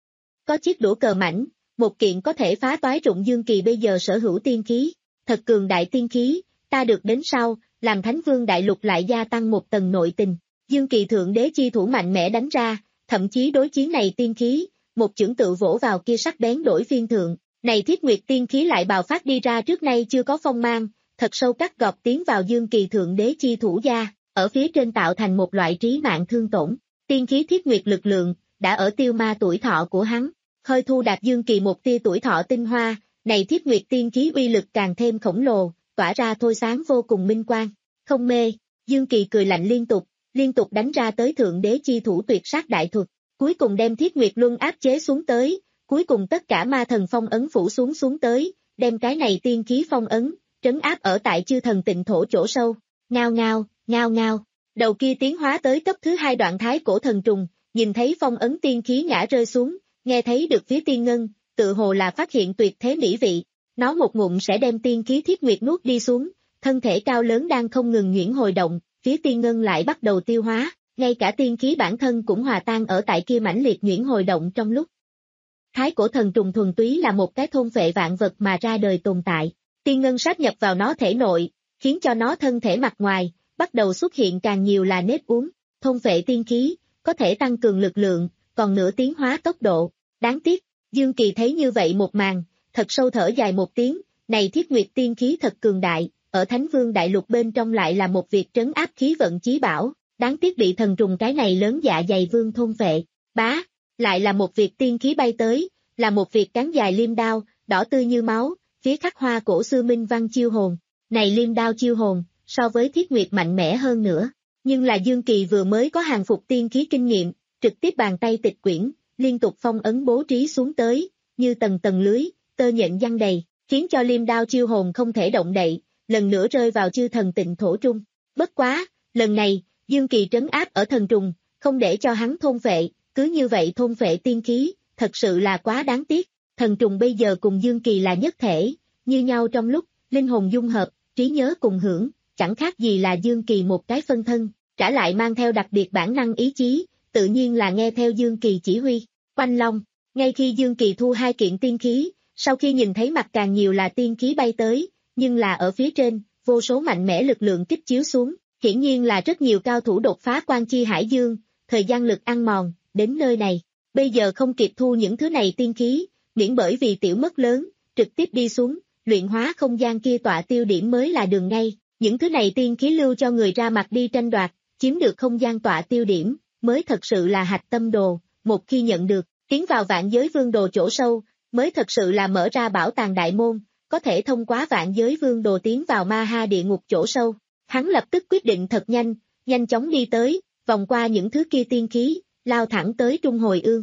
Có chiếc đũa cờ mảnh, một kiện có thể phá toái rụng dương kỳ bây giờ sở hữu tiên khí, thật cường đại tiên khí, ta được đến sau, làm Thánh Vương Đại Lục lại gia tăng một tầng nội tình. Dương kỳ thượng đế chi thủ mạnh mẽ đánh ra, thậm chí đối chiến này tiên khí, một chưởng tự vỗ vào kia sắc bén đổi phiên thượng, này thiết nguyệt tiên khí lại bào phát đi ra trước nay chưa có phong mang, thật sâu cắt gọt tiến vào dương kỳ thượng đế chi thủ gia, ở phía trên tạo thành một loại trí mạng thương tổn. Tiên khí thiết nguyệt lực lượng, đã ở tiêu ma tuổi thọ của hắn, hơi thu đạt dương kỳ một tia tuổi thọ tinh hoa, này thiết nguyệt tiên khí uy lực càng thêm khổng lồ, tỏa ra thôi sáng vô cùng minh quang. Không mê, dương kỳ cười lạnh liên tục, liên tục đánh ra tới thượng đế chi thủ tuyệt sát đại thuật, cuối cùng đem thiết nguyệt luân áp chế xuống tới, cuối cùng tất cả ma thần phong ấn phủ xuống xuống tới, đem cái này tiên khí phong ấn, trấn áp ở tại chư thần tịnh thổ chỗ sâu. Ngao ngao, ngao ngao, đầu kia tiến hóa tới cấp thứ hai đoạn thái cổ thần trùng, nhìn thấy phong ấn tiên khí ngã rơi xuống, nghe thấy được phía tiên ngân, tự hồ là phát hiện tuyệt thế mỹ vị, nó một ngụm sẽ đem tiên khí thiết nguyệt nuốt đi xuống, thân thể cao lớn đang không ngừng nhuyễn hồi động, phía tiên ngân lại bắt đầu tiêu hóa, ngay cả tiên khí bản thân cũng hòa tan ở tại kia mãnh liệt nhuyễn hồi động trong lúc. Thái cổ thần trùng thuần túy là một cái thôn phệ vạn vật mà ra đời tồn tại, tiên ngân sáp nhập vào nó thể nội, khiến cho nó thân thể mặt ngoài, bắt đầu xuất hiện càng nhiều là nếp uốn, thôn phệ tiên khí, có thể tăng cường lực lượng, còn nữa tiến hóa tốc độ. Đáng tiếc, Dương Kỳ thấy như vậy một màn, thật sâu thở dài một tiếng, này thiết nguyệt tiên khí thật cường đại, ở Thánh Vương Đại Lục bên trong lại là một việc trấn áp khí vận chí bảo, đáng tiếc bị thần trùng cái này lớn dạ dày vương thôn phệ. Bá, lại là một việc tiên khí bay tới, là một việc cán dài liêm đao, đỏ tươi như máu, phía khắc hoa cổ xưa minh văn chiêu hồn, này liêm đao chiêu hồn, so với thiết nguyệt mạnh mẽ hơn nữa, nhưng là Dương Kỳ vừa mới có hàng phục tiên khí kinh nghiệm, trực tiếp bàn tay tịch quyển, liên tục phong ấn bố trí xuống tới, như tầng tầng lưới, tơ nhện giăng đầy, khiến cho liêm đao chiêu hồn không thể động đậy, lần nữa rơi vào chư thần tịnh thổ trung. Bất quá, lần này, Dương Kỳ trấn áp ở thần trùng, không để cho hắn thôn phệ, cứ như vậy thôn phệ tiên khí, thật sự là quá đáng tiếc. Thần trùng bây giờ cùng Dương Kỳ là nhất thể, như nhau trong lúc, linh hồn dung hợp, trí nhớ cùng hưởng, chẳng khác gì là Dương Kỳ một cái phân thân, trả lại mang theo đặc biệt bản năng ý chí, tự nhiên là nghe theo Dương Kỳ chỉ huy. Oanh Long, ngay khi Dương Kỳ thu hai kiện tiên khí, sau khi nhìn thấy mặt càng nhiều là tiên khí bay tới, nhưng là ở phía trên, vô số mạnh mẽ lực lượng kích chiếu xuống, hiển nhiên là rất nhiều cao thủ đột phá quan chi hải dương, thời gian lực ăn mòn, đến nơi này, bây giờ không kịp thu những thứ này tiên khí, miễn bởi vì tiểu mất lớn, trực tiếp đi xuống, luyện hóa không gian kia tọa tiêu điểm mới là đường ngay, những thứ này tiên khí lưu cho người ra mặt đi tranh đoạt, chiếm được không gian tọa tiêu điểm, mới thật sự là hạch tâm đồ, một khi nhận được, tiến vào vạn giới vương đồ chỗ sâu, mới thật sự là mở ra bảo tàng đại môn, có thể thông qua vạn giới vương đồ tiến vào ma ha địa ngục chỗ sâu. Hắn lập tức quyết định thật nhanh, nhanh chóng đi tới, vòng qua những thứ kia tiên khí, lao thẳng tới Trung Hồi Ương.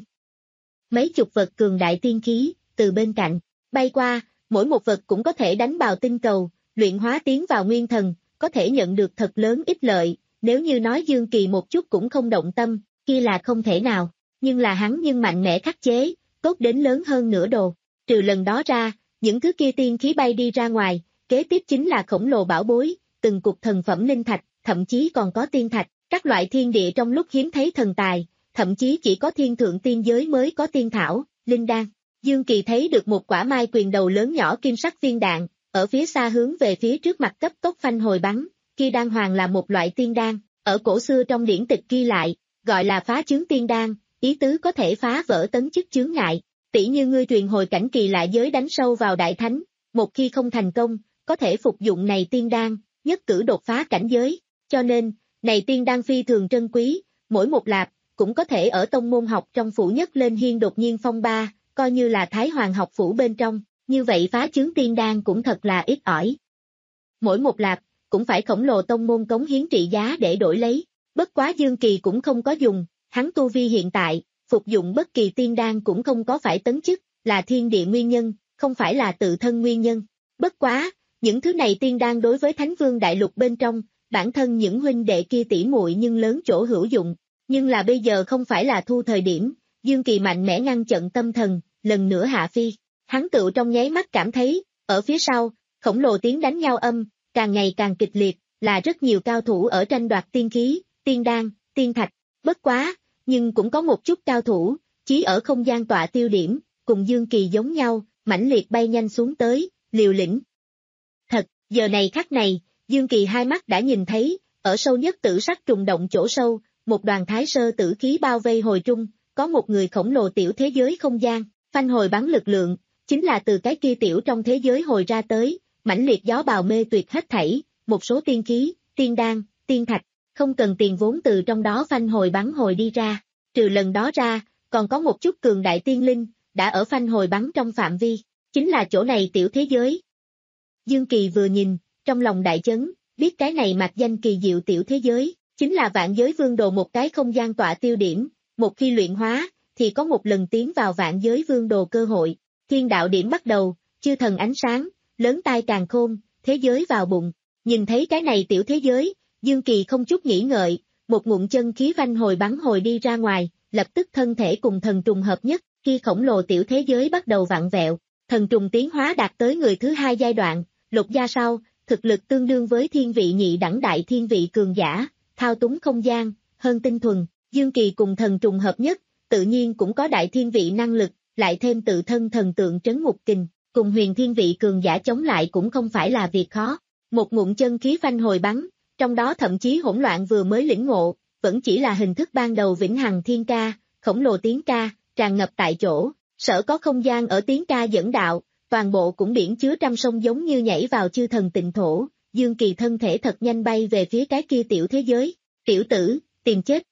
Mấy chục vật cường đại tiên khí, từ bên cạnh, bay qua, mỗi một vật cũng có thể đánh vào tinh cầu, luyện hóa tiến vào nguyên thần, có thể nhận được thật lớn ích lợi, nếu như nói Dương Kỳ một chút cũng không động tâm, kia là không thể nào, nhưng là hắn nhưng mạnh mẽ khắc chế, tốt đến lớn hơn nửa đồ, trừ lần đó ra, những thứ kia tiên khí bay đi ra ngoài, kế tiếp chính là khổng lồ bảo bối, từng cục thần phẩm linh thạch, thậm chí còn có tiên thạch, các loại thiên địa trong lúc hiếm thấy thần tài, thậm chí chỉ có thiên thượng tiên giới mới có tiên thảo, linh đan. Dương Kỳ thấy được một quả mai quyền đầu lớn nhỏ kim sắc viên đạn, ở phía xa hướng về phía trước mặt cấp tốc phanh hồi bắn, kia đan hoàng là một loại tiên đan, ở cổ xưa trong điển tịch ghi lại, gọi là phá chướng tiên đan, ý tứ có thể phá vỡ tấn chức chướng ngại, tỷ như ngươi truyền hồi cảnh kỳ lạ giới đánh sâu vào đại thánh, một khi không thành công, có thể phục dụng này tiên đan, nhất cử đột phá cảnh giới, cho nên, này tiên đan phi thường trân quý, mỗi một lạp, cũng có thể ở tông môn học trong phủ nhất lên hiên đột nhiên phong ba, coi như là Thái Hoàng học phủ bên trong, như vậy phá chướng tiên đan cũng thật là ít ỏi. Mỗi một lạp, cũng phải khổng lồ tông môn cống hiến trị giá để đổi lấy, bất quá Dương Kỳ cũng không có dùng, hắn tu vi hiện tại, phục dụng bất kỳ tiên đan cũng không có phải tấn chức, là thiên địa nguyên nhân, không phải là tự thân nguyên nhân, bất quá, những thứ này tiên đan đối với Thánh Vương Đại Lục bên trong, bản thân những huynh đệ kia tỉ muội nhưng lớn chỗ hữu dụng, nhưng là bây giờ không phải là thu thời điểm, Dương Kỳ mạnh mẽ ngăn chặn tâm thần, lần nữa hạ phi, hắn tựu trong nháy mắt cảm thấy, ở phía sau, khổng lồ tiếng đánh nhau âm, càng ngày càng kịch liệt, là rất nhiều cao thủ ở tranh đoạt tiên khí, tiên đan, tiên thạch, bất quá, nhưng cũng có một chút cao thủ, chí ở không gian tọa tiêu điểm, cùng Dương Kỳ giống nhau, mãnh liệt bay nhanh xuống tới, liều lĩnh. Thật, giờ này khắc này, Dương Kỳ hai mắt đã nhìn thấy, ở sâu nhất tử sắc trùng động chỗ sâu, một đoàn thái sơ tử khí bao vây hồi trung, có một người khổng lồ tiểu thế giới không gian, phanh hồi bắn lực lượng, chính là từ cái kia tiểu trong thế giới hồi ra tới, mãnh liệt gió bào mê tuyệt hết thảy, một số tiên khí, tiên đan, tiên thạch, không cần tiền vốn từ trong đó phanh hồi bắn hồi đi ra, trừ lần đó ra, còn có một chút cường đại tiên linh, đã ở phanh hồi bắn trong phạm vi, chính là chỗ này tiểu thế giới. Dương Kỳ vừa nhìn, trong lòng đại chấn, biết cái này mặc danh kỳ diệu tiểu thế giới, chính là vạn giới vương đồ một cái không gian tọa tiêu điểm, một khi luyện hóa, thì có một lần tiến vào vạn giới vương đồ cơ hội, thiên đạo điểm bắt đầu, chư thần ánh sáng, lớn tai càng khôn, thế giới vào bụng, nhìn thấy cái này tiểu thế giới, Dương Kỳ không chút nghĩ ngợi, một ngụm chân khí phanh hồi bắn hồi đi ra ngoài, lập tức thân thể cùng thần trùng hợp nhất, khi khổng lồ tiểu thế giới bắt đầu vặn vẹo, thần trùng tiến hóa đạt tới người thứ hai giai đoạn, lục gia sau, thực lực tương đương với thiên vị nhị đẳng đại thiên vị cường giả, thao túng không gian, hơn tinh thuần, Dương Kỳ cùng thần trùng hợp nhất, tự nhiên cũng có đại thiên vị năng lực, lại thêm tự thân thần tượng trấn ngục kình, cùng huyền thiên vị cường giả chống lại cũng không phải là việc khó. Một ngụm chân khí phanh hồi bắn, trong đó thậm chí hỗn loạn vừa mới lĩnh ngộ, vẫn chỉ là hình thức ban đầu vĩnh hằng thiên ca, khổng lồ tiếng ca, tràn ngập tại chỗ, sở có không gian ở tiếng ca dẫn đạo, toàn bộ cũng biển chứa trăm sông giống như nhảy vào chư thần tịnh thổ, Dương Kỳ thân thể thật nhanh bay về phía cái kia tiểu thế giới, tiểu tử, tìm chết.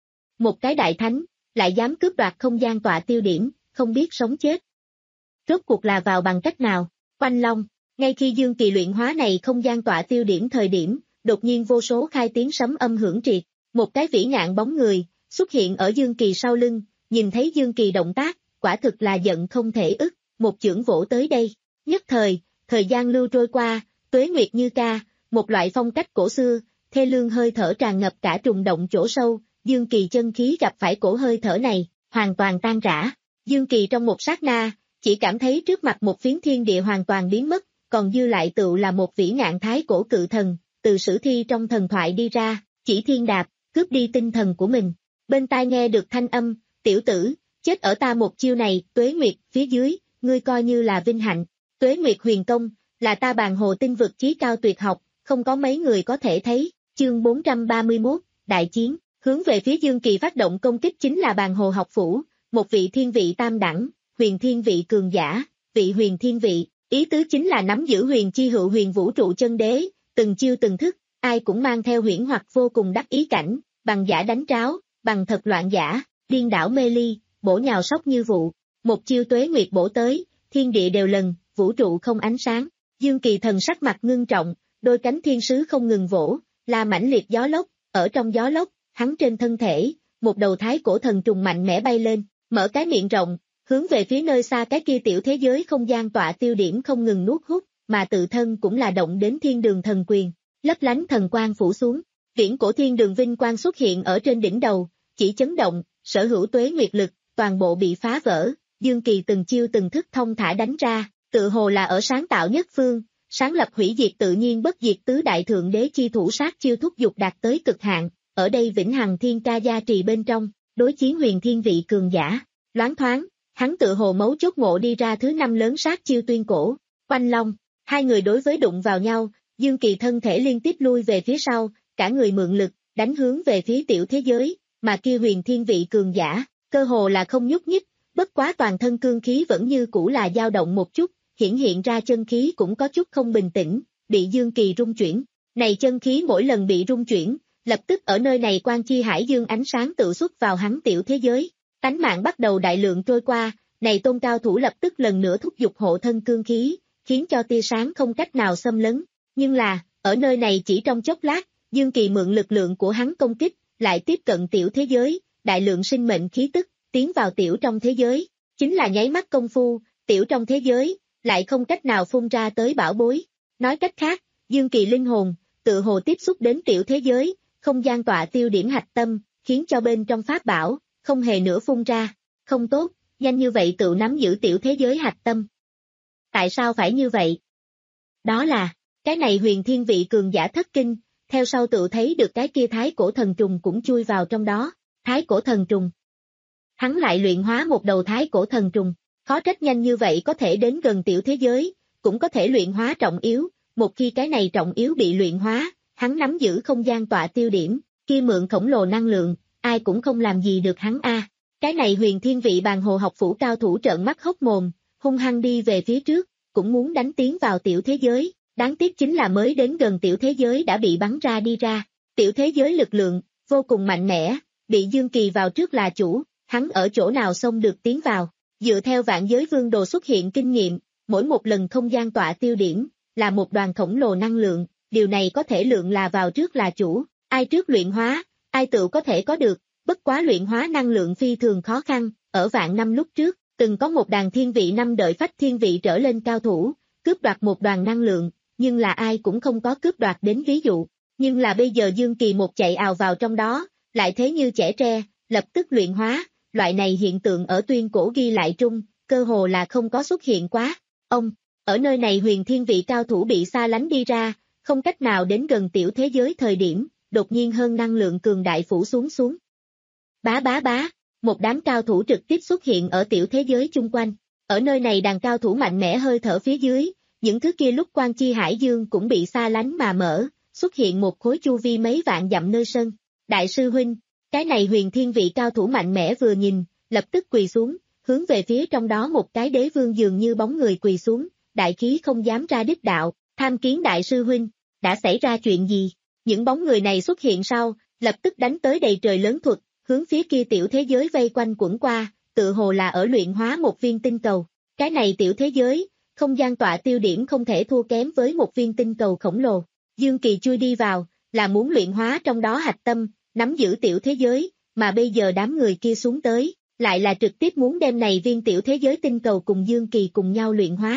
Một cái đại thánh, lại dám cướp đoạt không gian tọa tiêu điểm, không biết sống chết. Rốt cuộc là vào bằng cách nào, Oanh Long, ngay khi Dương Kỳ luyện hóa này không gian tọa tiêu điểm thời điểm, đột nhiên vô số khai tiếng sấm âm hưởng triệt, một cái vĩ ngạn bóng người, xuất hiện ở Dương Kỳ sau lưng, nhìn thấy Dương Kỳ động tác, quả thực là giận không thể ức, một chưởng vỗ tới đây, Nhất thời, thời gian lưu trôi qua, tuế nguyệt như ca, một loại phong cách cổ xưa, thê lương hơi thở tràn ngập cả trùng động chỗ sâu, Dương Kỳ chân khí gặp phải cổ hơi thở này, hoàn toàn tan rã. Dương Kỳ trong một sát na, chỉ cảm thấy trước mặt một phiến thiên địa hoàn toàn biến mất, còn dư lại tựu là một vĩ ngạn thái cổ cự thần, từ sử thi trong thần thoại đi ra, chỉ thiên đạp, cướp đi tinh thần của mình. Bên tai nghe được thanh âm, tiểu tử, chết ở ta một chiêu này, tuế nguyệt, phía dưới, ngươi coi như là vinh hạnh. Tuế nguyệt huyền công, là ta bàn hồ tinh vực chí cao tuyệt học, không có mấy người có thể thấy. Chương bốn trăm ba mươi mốt, đại chiến, hướng về phía Dương Kỳ phát động công kích chính là bàn hồ học phủ, một vị thiên vị tam đẳng, huyền thiên vị cường giả, vị huyền thiên vị, ý tứ chính là nắm giữ huyền chi hữu huyền vũ trụ chân đế, từng chiêu từng thức, ai cũng mang theo huyễn hoặc vô cùng đắc ý cảnh, bằng giả đánh tráo, bằng thật loạn giả, điên đảo mê ly, bổ nhào sóc như vụ, một chiêu tuế nguyệt bổ tới, thiên địa đều lần, vũ trụ không ánh sáng, Dương Kỳ thần sắc mặt ngưng trọng, đôi cánh thiên sứ không ngừng vỗ, là mãnh liệt gió lốc, ở trong gió lốc, hắn trên thân thể, một đầu thái cổ thần trùng mạnh mẽ bay lên, mở cái miệng rộng, hướng về phía nơi xa cái kia tiểu thế giới không gian tọa tiêu điểm không ngừng nuốt hút, mà tự thân cũng là động đến thiên đường thần quyền, lấp lánh thần quang phủ xuống, viễn cổ thiên đường vinh quang xuất hiện ở trên đỉnh đầu, chỉ chấn động, sở hữu tuế nguyệt lực, toàn bộ bị phá vỡ, Dương Kỳ từng chiêu từng thức thông thả đánh ra, tự hồ là ở sáng tạo nhất phương, sáng lập hủy diệt tự nhiên bất diệt tứ đại thượng đế chi thủ sát chiêu thúc dục đạt tới cực hạn, ở đây vĩnh hằng thiên ca gia trì bên trong, đối chiến huyền thiên vị cường giả, loáng thoáng, hắn tự hồ mấu chốt ngộ đi ra thứ năm lớn sát chiêu tuyên cổ, oanh long, hai người đối với đụng vào nhau, Dương Kỳ thân thể liên tiếp lui về phía sau, cả người mượn lực, đánh hướng về phía tiểu thế giới, mà kia huyền thiên vị cường giả, cơ hồ là không nhúc nhích, bất quá toàn thân cương khí vẫn như cũ là dao động một chút, hiển hiện ra chân khí cũng có chút không bình tĩnh, bị Dương Kỳ rung chuyển. Này chân khí mỗi lần bị rung chuyển, lập tức ở nơi này quang chi hải dương ánh sáng tự xuất vào hắn tiểu thế giới, tánh mạng bắt đầu đại lượng trôi qua, này tôn cao thủ lập tức lần nữa thúc giục hộ thân cương khí, khiến cho tia sáng không cách nào xâm lấn. Nhưng là, ở nơi này chỉ trong chốc lát, Dương Kỳ mượn lực lượng của hắn công kích, lại tiếp cận tiểu thế giới, đại lượng sinh mệnh khí tức, tiến vào tiểu trong thế giới, chính là nháy mắt công phu, tiểu trong thế giới, lại không cách nào phun ra tới bảo bối. Nói cách khác, Dương Kỳ linh hồn, tự hồ tiếp xúc đến tiểu thế giới, không gian tọa tiêu điểm hạch tâm, khiến cho bên trong pháp bảo, không hề nữa phun ra. Không tốt, nhanh như vậy tự nắm giữ tiểu thế giới hạch tâm. Tại sao phải như vậy? Đó là, cái này huyền thiên vị cường giả thất kinh, theo sau tự thấy được cái kia thái cổ thần trùng cũng chui vào trong đó. Thái cổ thần trùng. Hắn lại luyện hóa một đầu thái cổ thần trùng, khó trách nhanh như vậy có thể đến gần tiểu thế giới, cũng có thể luyện hóa trọng yếu, một khi cái này trọng yếu bị luyện hóa, hắn nắm giữ không gian tọa tiêu điểm, kia mượn khổng lồ năng lượng, ai cũng không làm gì được hắn a. À. Cái này huyền thiên vị bàn hồ học phủ cao thủ trợn mắt hốc mồm, hung hăng đi về phía trước, cũng muốn đánh tiến vào tiểu thế giới, đáng tiếc chính là mới đến gần tiểu thế giới đã bị bắn ra đi ra, tiểu thế giới lực lượng, vô cùng mạnh mẽ, bị Dương Kỳ vào trước là chủ, hắn ở chỗ nào xông được tiến vào, dựa theo vạn giới vương đồ xuất hiện kinh nghiệm, mỗi một lần không gian tọa tiêu điểm, là một đoàn khổng lồ năng lượng, điều này có thể lượng là vào trước là chủ, ai trước luyện hóa, ai tự có thể có được, bất quá luyện hóa năng lượng phi thường khó khăn, ở vạn năm lúc trước, từng có một đàn thiên vị năm đợi phách thiên vị trở lên cao thủ, cướp đoạt một đoàn năng lượng, nhưng là ai cũng không có cướp đoạt đến ví dụ, nhưng là bây giờ Dương Kỳ một chạy ào vào trong đó, lại thế như chẻ tre, lập tức luyện hóa, loại này hiện tượng ở tuyên cổ ghi lại trung, cơ hồ là không có xuất hiện quá. Ông, ở nơi này huyền thiên vị cao thủ bị xa lánh đi ra, không cách nào đến gần tiểu thế giới thời điểm, đột nhiên hơn năng lượng cường đại phủ xuống xuống. Bá bá bá, một đám cao thủ trực tiếp xuất hiện ở tiểu thế giới chung quanh, ở nơi này đàn cao thủ mạnh mẽ hơi thở phía dưới, những thứ kia lúc quang chi hải dương cũng bị xa lánh mà mở, xuất hiện một khối chu vi mấy vạn dặm nơi sân. Đại sư huynh, cái này huyền thiên vị cao thủ mạnh mẽ vừa nhìn, lập tức quỳ xuống, hướng về phía trong đó một cái đế vương dường như bóng người quỳ xuống, đại khí không dám ra đích đạo, tham kiến đại sư huynh, đã xảy ra chuyện gì? Những bóng người này xuất hiện sau, lập tức đánh tới đầy trời lớn thuật, hướng phía kia tiểu thế giới vây quanh quẩn qua, tự hồ là ở luyện hóa một viên tinh cầu. Cái này tiểu thế giới, không gian tọa tiêu điểm không thể thua kém với một viên tinh cầu khổng lồ. Dương Kỳ chui đi vào, là muốn luyện hóa trong đó hạch tâm, nắm giữ tiểu thế giới, mà bây giờ đám người kia xuống tới, lại là trực tiếp muốn đem này viên tiểu thế giới tinh cầu cùng Dương Kỳ cùng nhau luyện hóa.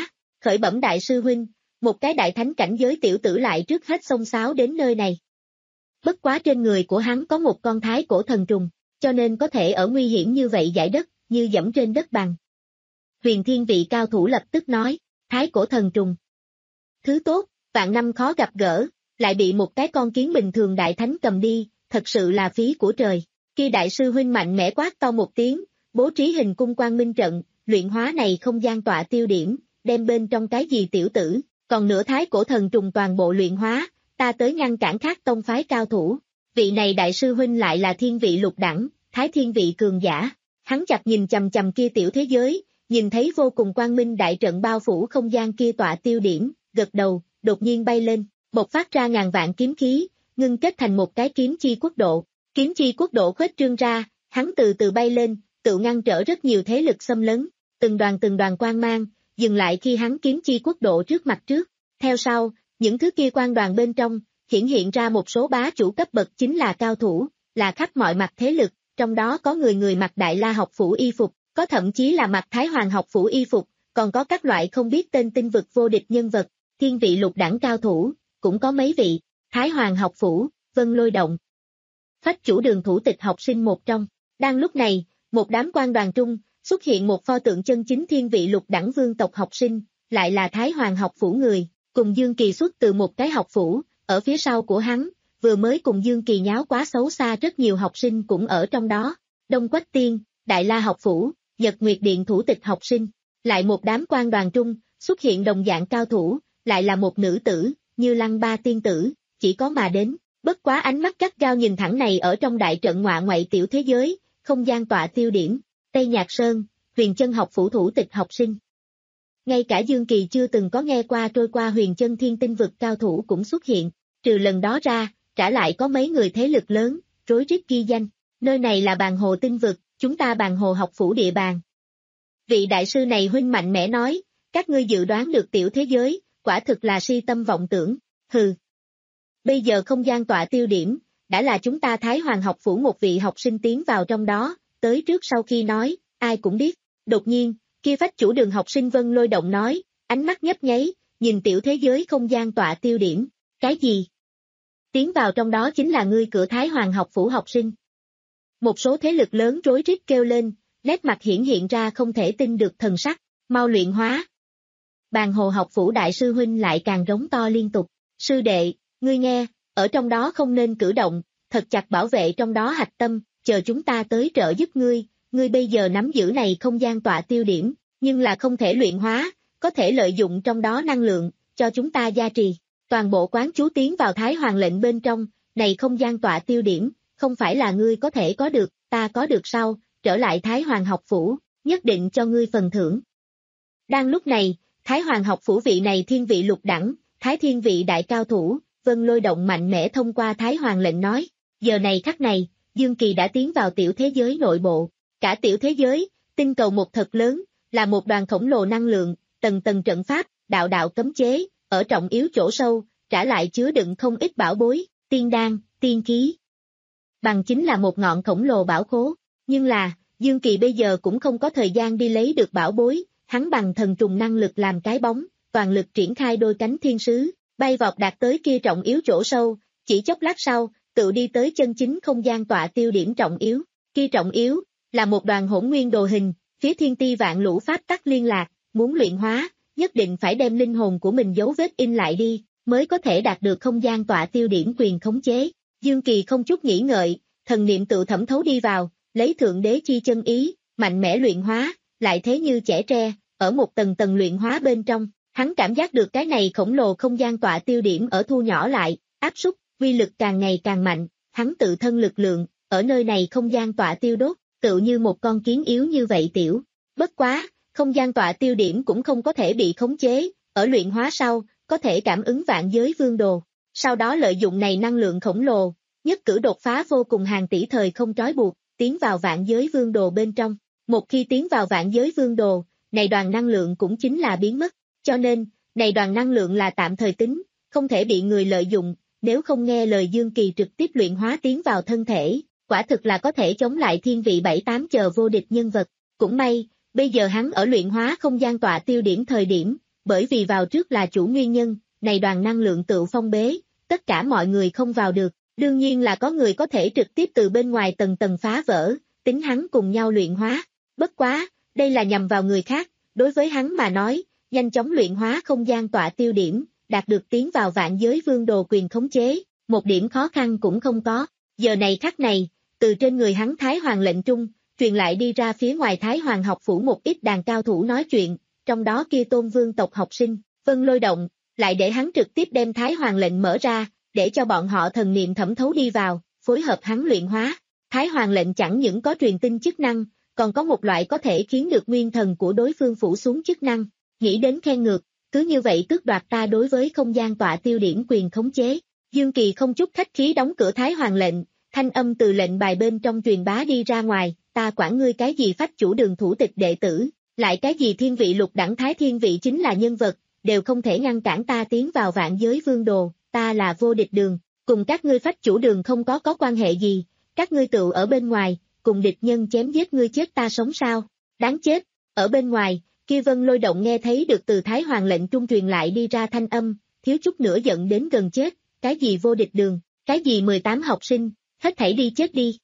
khởi bẩm đại sư huynh, một cái đại thánh cảnh giới tiểu tử lại trước hết xông xáo đến nơi này. Bất quá trên người của hắn có một con thái cổ thần trùng, cho nên có thể ở nguy hiểm như vậy giải đất, như dẫm trên đất bằng. Huyền thiên vị cao thủ lập tức nói, thái cổ thần trùng. Thứ tốt, vạn năm khó gặp gỡ, lại bị một cái con kiến bình thường đại thánh cầm đi, thật sự là phí của trời. Khi đại sư huynh mạnh mẽ quát to một tiếng, bố trí hình cung quang minh trận, luyện hóa này không gian tọa tiêu điểm, đem bên trong cái gì tiểu tử, còn nửa thái cổ thần trùng toàn bộ luyện hóa, ta tới ngăn cản khác tông phái cao thủ. Vị này đại sư huynh lại là thiên vị lục đẳng, thái thiên vị cường giả. Hắn chặt nhìn chầm chầm kia tiểu thế giới, nhìn thấy vô cùng quang minh đại trận bao phủ không gian kia tọa tiêu điểm, gật đầu, đột nhiên bay lên, bộc phát ra ngàn vạn kiếm khí, ngưng kết thành một cái kiếm chi quốc độ. Kiếm chi quốc độ khuếch trương ra, hắn từ từ bay lên, tự ngăn trở rất nhiều thế lực xâm lấn, từng đoàn từng đoàn quang mang, dừng lại khi hắn kiếm chi quốc độ trước mặt trước. Theo sau, những thứ kia quang đoàn bên trong, hiển hiện ra một số bá chủ cấp bậc chính là cao thủ, là khắp mọi mặt thế lực, trong đó có người người mặc Đại La học phủ y phục, có thậm chí là mặc Thái Hoàng học phủ y phục, còn có các loại không biết tên tinh vực vô địch nhân vật, thiên vị lục đẳng cao thủ, cũng có mấy vị, Thái Hoàng học phủ, Vân Lôi Động. Phách chủ đường thủ tịch học sinh một trong. Đang lúc này, một đám quan đoàn trung, xuất hiện một pho tượng chân chính thiên vị lục đẳng vương tộc học sinh, lại là Thái Hoàng học phủ người, cùng Dương Kỳ xuất từ một cái học phủ, ở phía sau của hắn, vừa mới cùng Dương Kỳ nháo quá xấu xa rất nhiều học sinh cũng ở trong đó. Đông Quách Tiên, Đại La học phủ, Nhật Nguyệt Điện thủ tịch học sinh, lại một đám quan đoàn trung, xuất hiện đồng dạng cao thủ, lại là một nữ tử, Như Lăng Ba tiên tử, chỉ có mà đến. Bất quá ánh mắt gắt gao nhìn thẳng này ở trong đại trận ngọa ngoại tiểu thế giới, không gian tọa tiêu điểm, Tây Nhạc Sơn, Huyền Chân học phủ thủ tịch học sinh. Ngay cả Dương Kỳ chưa từng có nghe qua trôi qua Huyền Chân thiên tinh vực cao thủ cũng xuất hiện, trừ lần đó ra, trả lại có mấy người thế lực lớn, rối rít ghi danh, nơi này là Bàn Hồ tinh vực, chúng ta Bàn Hồ học phủ địa bàn. Vị đại sư này huynh mạnh mẽ nói, các ngươi dự đoán được tiểu thế giới, quả thực là si tâm vọng tưởng, hừ. Bây giờ không gian tọa tiêu điểm, đã là chúng ta Thái Hoàng học phủ một vị học sinh tiến vào trong đó, tới trước sau khi nói, ai cũng biết. Đột nhiên, kia phách chủ đường học sinh Vân Lôi Động nói, ánh mắt nhấp nháy, nhìn tiểu thế giới không gian tọa tiêu điểm, cái gì? Tiến vào trong đó chính là ngươi cửa Thái Hoàng học phủ học sinh. Một số thế lực lớn rối rít kêu lên, nét mặt hiển hiện ra không thể tin được thần sắc, mau luyện hóa. Bàn Hồ học phủ đại sư huynh lại càng rống to liên tục, sư đệ, ngươi nghe, ở trong đó không nên cử động, thật chặt bảo vệ trong đó hạch tâm, chờ chúng ta tới trợ giúp ngươi, ngươi bây giờ nắm giữ này không gian tọa tiêu điểm, nhưng là không thể luyện hóa, có thể lợi dụng trong đó năng lượng, cho chúng ta gia trì. Toàn bộ quán chú tiến vào Thái Hoàng lệnh bên trong, này không gian tọa tiêu điểm, không phải là ngươi có thể có được, ta có được sau, trở lại Thái Hoàng học phủ, nhất định cho ngươi phần thưởng. Đang lúc này, Thái Hoàng học phủ vị này thiên vị lục đẳng, Thái thiên vị đại cao thủ, Vân Lôi Động mạnh mẽ thông qua Thái Hoàng lệnh nói, giờ này khắc này, Dương Kỳ đã tiến vào tiểu thế giới nội bộ, cả tiểu thế giới, tinh cầu một thật lớn, là một đoàn khổng lồ năng lượng, tầng tầng trận pháp, đạo đạo cấm chế, ở trọng yếu chỗ sâu, trả lại chứa đựng không ít bảo bối, tiên đan, tiên khí. Bằng chính là một ngọn khổng lồ bảo khố, nhưng là, Dương Kỳ bây giờ cũng không có thời gian đi lấy được bảo bối, hắn bằng thần trùng năng lực làm cái bóng, toàn lực triển khai đôi cánh thiên sứ, bay vọt đạt tới kia trọng yếu chỗ sâu, chỉ chốc lát sau, tự đi tới chân chính không gian tọa tiêu điểm trọng yếu, kia trọng yếu, là một đoàn hỗn nguyên đồ hình, phía thiên ti vạn lũ pháp tắc liên lạc, muốn luyện hóa, nhất định phải đem linh hồn của mình dấu vết in lại đi, mới có thể đạt được không gian tọa tiêu điểm quyền khống chế. Dương Kỳ không chút nghĩ ngợi, thần niệm tự thẩm thấu đi vào, lấy thượng đế chi chân ý, mạnh mẽ luyện hóa, lại thế như chẻ tre, ở một tầng tầng luyện hóa bên trong, hắn cảm giác được cái này khổng lồ không gian tọa tiêu điểm ở thu nhỏ lại, áp suất, uy lực càng ngày càng mạnh, hắn tự thân lực lượng, ở nơi này không gian tọa tiêu đốt, tựu như một con kiến yếu như vậy tiểu. Bất quá, không gian tọa tiêu điểm cũng không có thể bị khống chế, ở luyện hóa sau, có thể cảm ứng vạn giới vương đồ. Sau đó lợi dụng này năng lượng khổng lồ, nhất cử đột phá vô cùng hàng tỷ thời không trói buộc, tiến vào vạn giới vương đồ bên trong. Một khi tiến vào vạn giới vương đồ, này đoàn năng lượng cũng chính là biến mất. Cho nên, này đoàn năng lượng là tạm thời tính, không thể bị người lợi dụng, nếu không nghe lời Dương Kỳ trực tiếp luyện hóa tiến vào thân thể, quả thực là có thể chống lại thiên vị bảy tám chờ vô địch nhân vật. Cũng may, bây giờ hắn ở luyện hóa không gian tọa tiêu điểm thời điểm, bởi vì vào trước là chủ nguyên nhân, này đoàn năng lượng tựu phong bế, tất cả mọi người không vào được, đương nhiên là có người có thể trực tiếp từ bên ngoài tầng tầng phá vỡ, tính hắn cùng nhau luyện hóa. Bất quá, đây là nhằm vào người khác, đối với hắn mà nói, nhanh chóng luyện hóa không gian tọa tiêu điểm, đạt được tiến vào vạn giới vương đồ quyền khống chế, một điểm khó khăn cũng không có. Giờ này khắc này, từ trên người hắn Thái Hoàng lệnh trung, truyền lại đi ra phía ngoài Thái Hoàng học phủ một ít đàn cao thủ nói chuyện, trong đó kia tôn vương tộc học sinh, Vân Lôi Động, lại để hắn trực tiếp đem Thái Hoàng lệnh mở ra, để cho bọn họ thần niệm thẩm thấu đi vào, phối hợp hắn luyện hóa. Thái Hoàng lệnh chẳng những có truyền tin chức năng, còn có một loại có thể khiến được nguyên thần của đối phương phủ xuống chức năng, nghĩ đến khen ngược, cứ như vậy tước đoạt ta đối với không gian tọa tiêu điểm quyền khống chế. Dương Kỳ không chút khách khí đóng cửa Thái Hoàng lệnh, thanh âm từ lệnh bài bên trong truyền bá đi ra ngoài, ta quản ngươi cái gì phách chủ đường thủ tịch đệ tử, lại cái gì thiên vị lục đẳng thái thiên vị chính là nhân vật, đều không thể ngăn cản ta tiến vào vạn giới vương đồ, ta là vô địch đường, cùng các ngươi phách chủ đường không có có quan hệ gì, các ngươi tự ở bên ngoài, cùng địch nhân chém giết ngươi chết ta sống sao, đáng chết, ở bên ngoài, kia Vân Lôi Động nghe thấy được từ Thái Hoàng lệnh trung truyền lại đi ra thanh âm, thiếu chút nữa giận đến gần chết, cái gì vô địch đường, cái gì mười tám học sinh, hết thảy đi chết đi.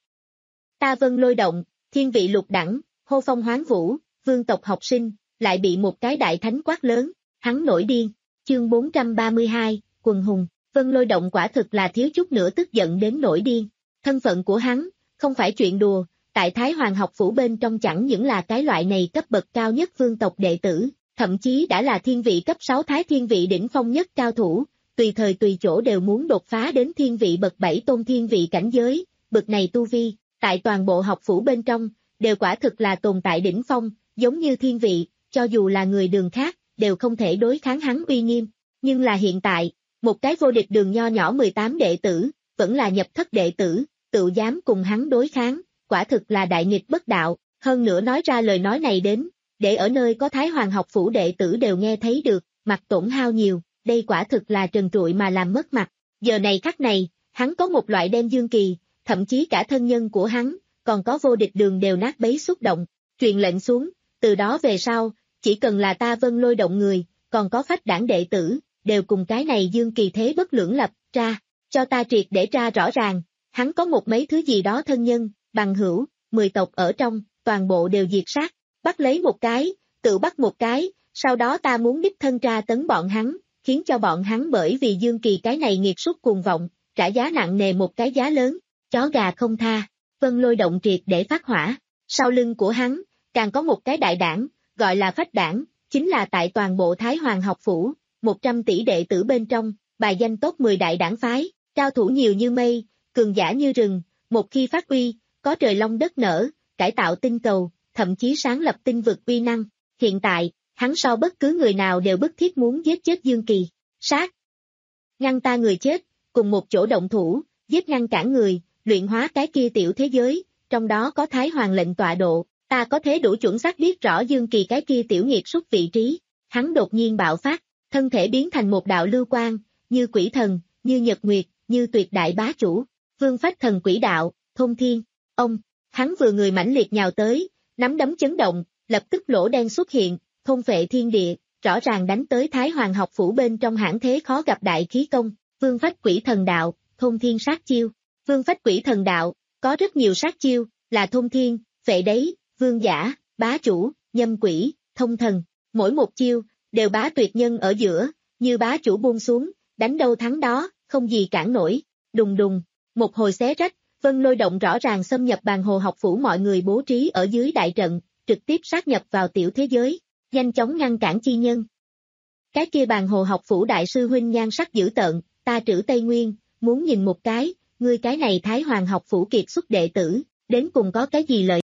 Ta Vân Lôi Động, thiên vị lục đẳng, hô phong hoán vũ, vương tộc học sinh, lại bị một cái đại thánh quát lớn, hắn nổi điên, chương bốn trăm ba mươi hai, quần hùng, Vân Lôi Động quả thực là thiếu chút nữa tức giận đến nổi điên, thân phận của hắn, không phải chuyện đùa, tại Thái Hoàng học phủ bên trong chẳng những là cái loại này cấp bậc cao nhất vương tộc đệ tử, thậm chí đã là thiên vị cấp sáu thái thiên vị đỉnh phong nhất cao thủ, tùy thời tùy chỗ đều muốn đột phá đến thiên vị bậc bảy tôn thiên vị cảnh giới, bậc này tu vi, tại toàn bộ học phủ bên trong, đều quả thực là tồn tại đỉnh phong, giống như thiên vị, cho dù là người đường khác, đều không thể đối kháng hắn uy nghiêm, nhưng là hiện tại, một cái vô địch đường nho nhỏ mười tám đệ tử, vẫn là nhập thất đệ tử, tự dám cùng hắn đối kháng, quả thực là đại nghịch bất đạo, hơn nữa nói ra lời nói này đến, để ở nơi có Thái Hoàng học phủ đệ tử đều nghe thấy được, mặt tổn hao nhiều, đây quả thực là trần trụi mà làm mất mặt, giờ này khắc này, hắn có một loại đem Dương Kỳ, thậm chí cả thân nhân của hắn, còn có vô địch đường đều nát bấy xúc động, truyền lệnh xuống, từ đó về sau, chỉ cần là ta Vân Lôi Động người, còn có phách đảng đệ tử, đều cùng cái này Dương Kỳ thế bất lưỡng lập, tra, cho ta triệt để tra rõ ràng, hắn có một mấy thứ gì đó thân nhân, bằng hữu, mười tộc ở trong, toàn bộ đều diệt sát, bắt lấy một cái, tự bắt một cái, sau đó ta muốn đích thân tra tấn bọn hắn, khiến cho bọn hắn bởi vì Dương Kỳ cái này nghiệt súc cuồng vọng, trả giá nặng nề một cái giá lớn, chó gà không tha, Vân Lôi Động triệt để phát hỏa, sau lưng của hắn, càng có một cái đại đảng, gọi là phách đảng, chính là tại toàn bộ Thái Hoàng học phủ, một trăm tỷ đệ tử bên trong, bài danh top mười đại đảng phái, cao thủ nhiều như mây, cường giả như rừng, một khi phát uy, có trời long đất nở, cải tạo tinh cầu, thậm chí sáng lập tinh vực uy năng, hiện tại, hắn so bất cứ người nào đều bức thiết muốn giết chết Dương Kỳ, sát, ngăn ta người chết, cùng một chỗ động thủ, giết ngăn cản người, luyện hóa cái kia tiểu thế giới, trong đó có Thái Hoàng lệnh tọa độ, ta có thế đủ chuẩn xác biết rõ Dương Kỳ cái kia tiểu nghiệt xúc vị trí, hắn đột nhiên bạo phát, thân thể biến thành một đạo lưu quang, như quỷ thần, như nhật nguyệt, như tuyệt đại bá chủ, vương phách thần quỷ đạo, thôn thiên, ông, hắn vừa người mãnh liệt nhào tới, nắm đấm chấn động, lập tức lỗ đen xuất hiện, thôn phệ thiên địa, rõ ràng đánh tới Thái Hoàng học phủ bên trong hãng thế khó gặp đại khí công, vương phách quỷ thần đạo, thôn thiên sát chiêu, vương phách quỷ thần đạo, có rất nhiều sát chiêu, là thôn thiên, phệ đáy, vương giả, bá chủ, nhâm quỷ, thông thần, mỗi một chiêu, đều bá tuyệt nhân ở giữa, như bá chủ buông xuống, đánh đâu thắng đó, không gì cản nổi, đùng đùng, một hồi xé rách, Vân Lôi Động rõ ràng xâm nhập bàn hồ học phủ mọi người bố trí ở dưới đại trận, trực tiếp sát nhập vào tiểu thế giới, nhanh chóng ngăn cản chi nhân. Cái kia bàn hồ học phủ đại sư huynh nhan sắc dữ tợn, ta trữ Tây Nguyên, muốn nhìn một cái, ngươi cái này Thái Hoàng học phủ kiệt xuất đệ tử, đến cùng có cái gì lợi.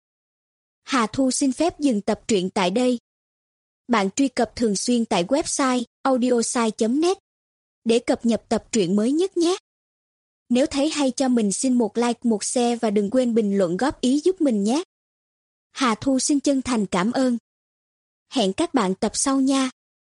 Hà Thu xin phép dừng tập truyện tại đây. Bạn truy cập thường xuyên tại website audiosai chấm net để cập nhật tập truyện mới nhất nhé. Nếu thấy hay cho mình xin một like, một share và đừng quên bình luận góp ý giúp mình nhé. Hà Thu xin chân thành cảm ơn. Hẹn các bạn tập sau nha.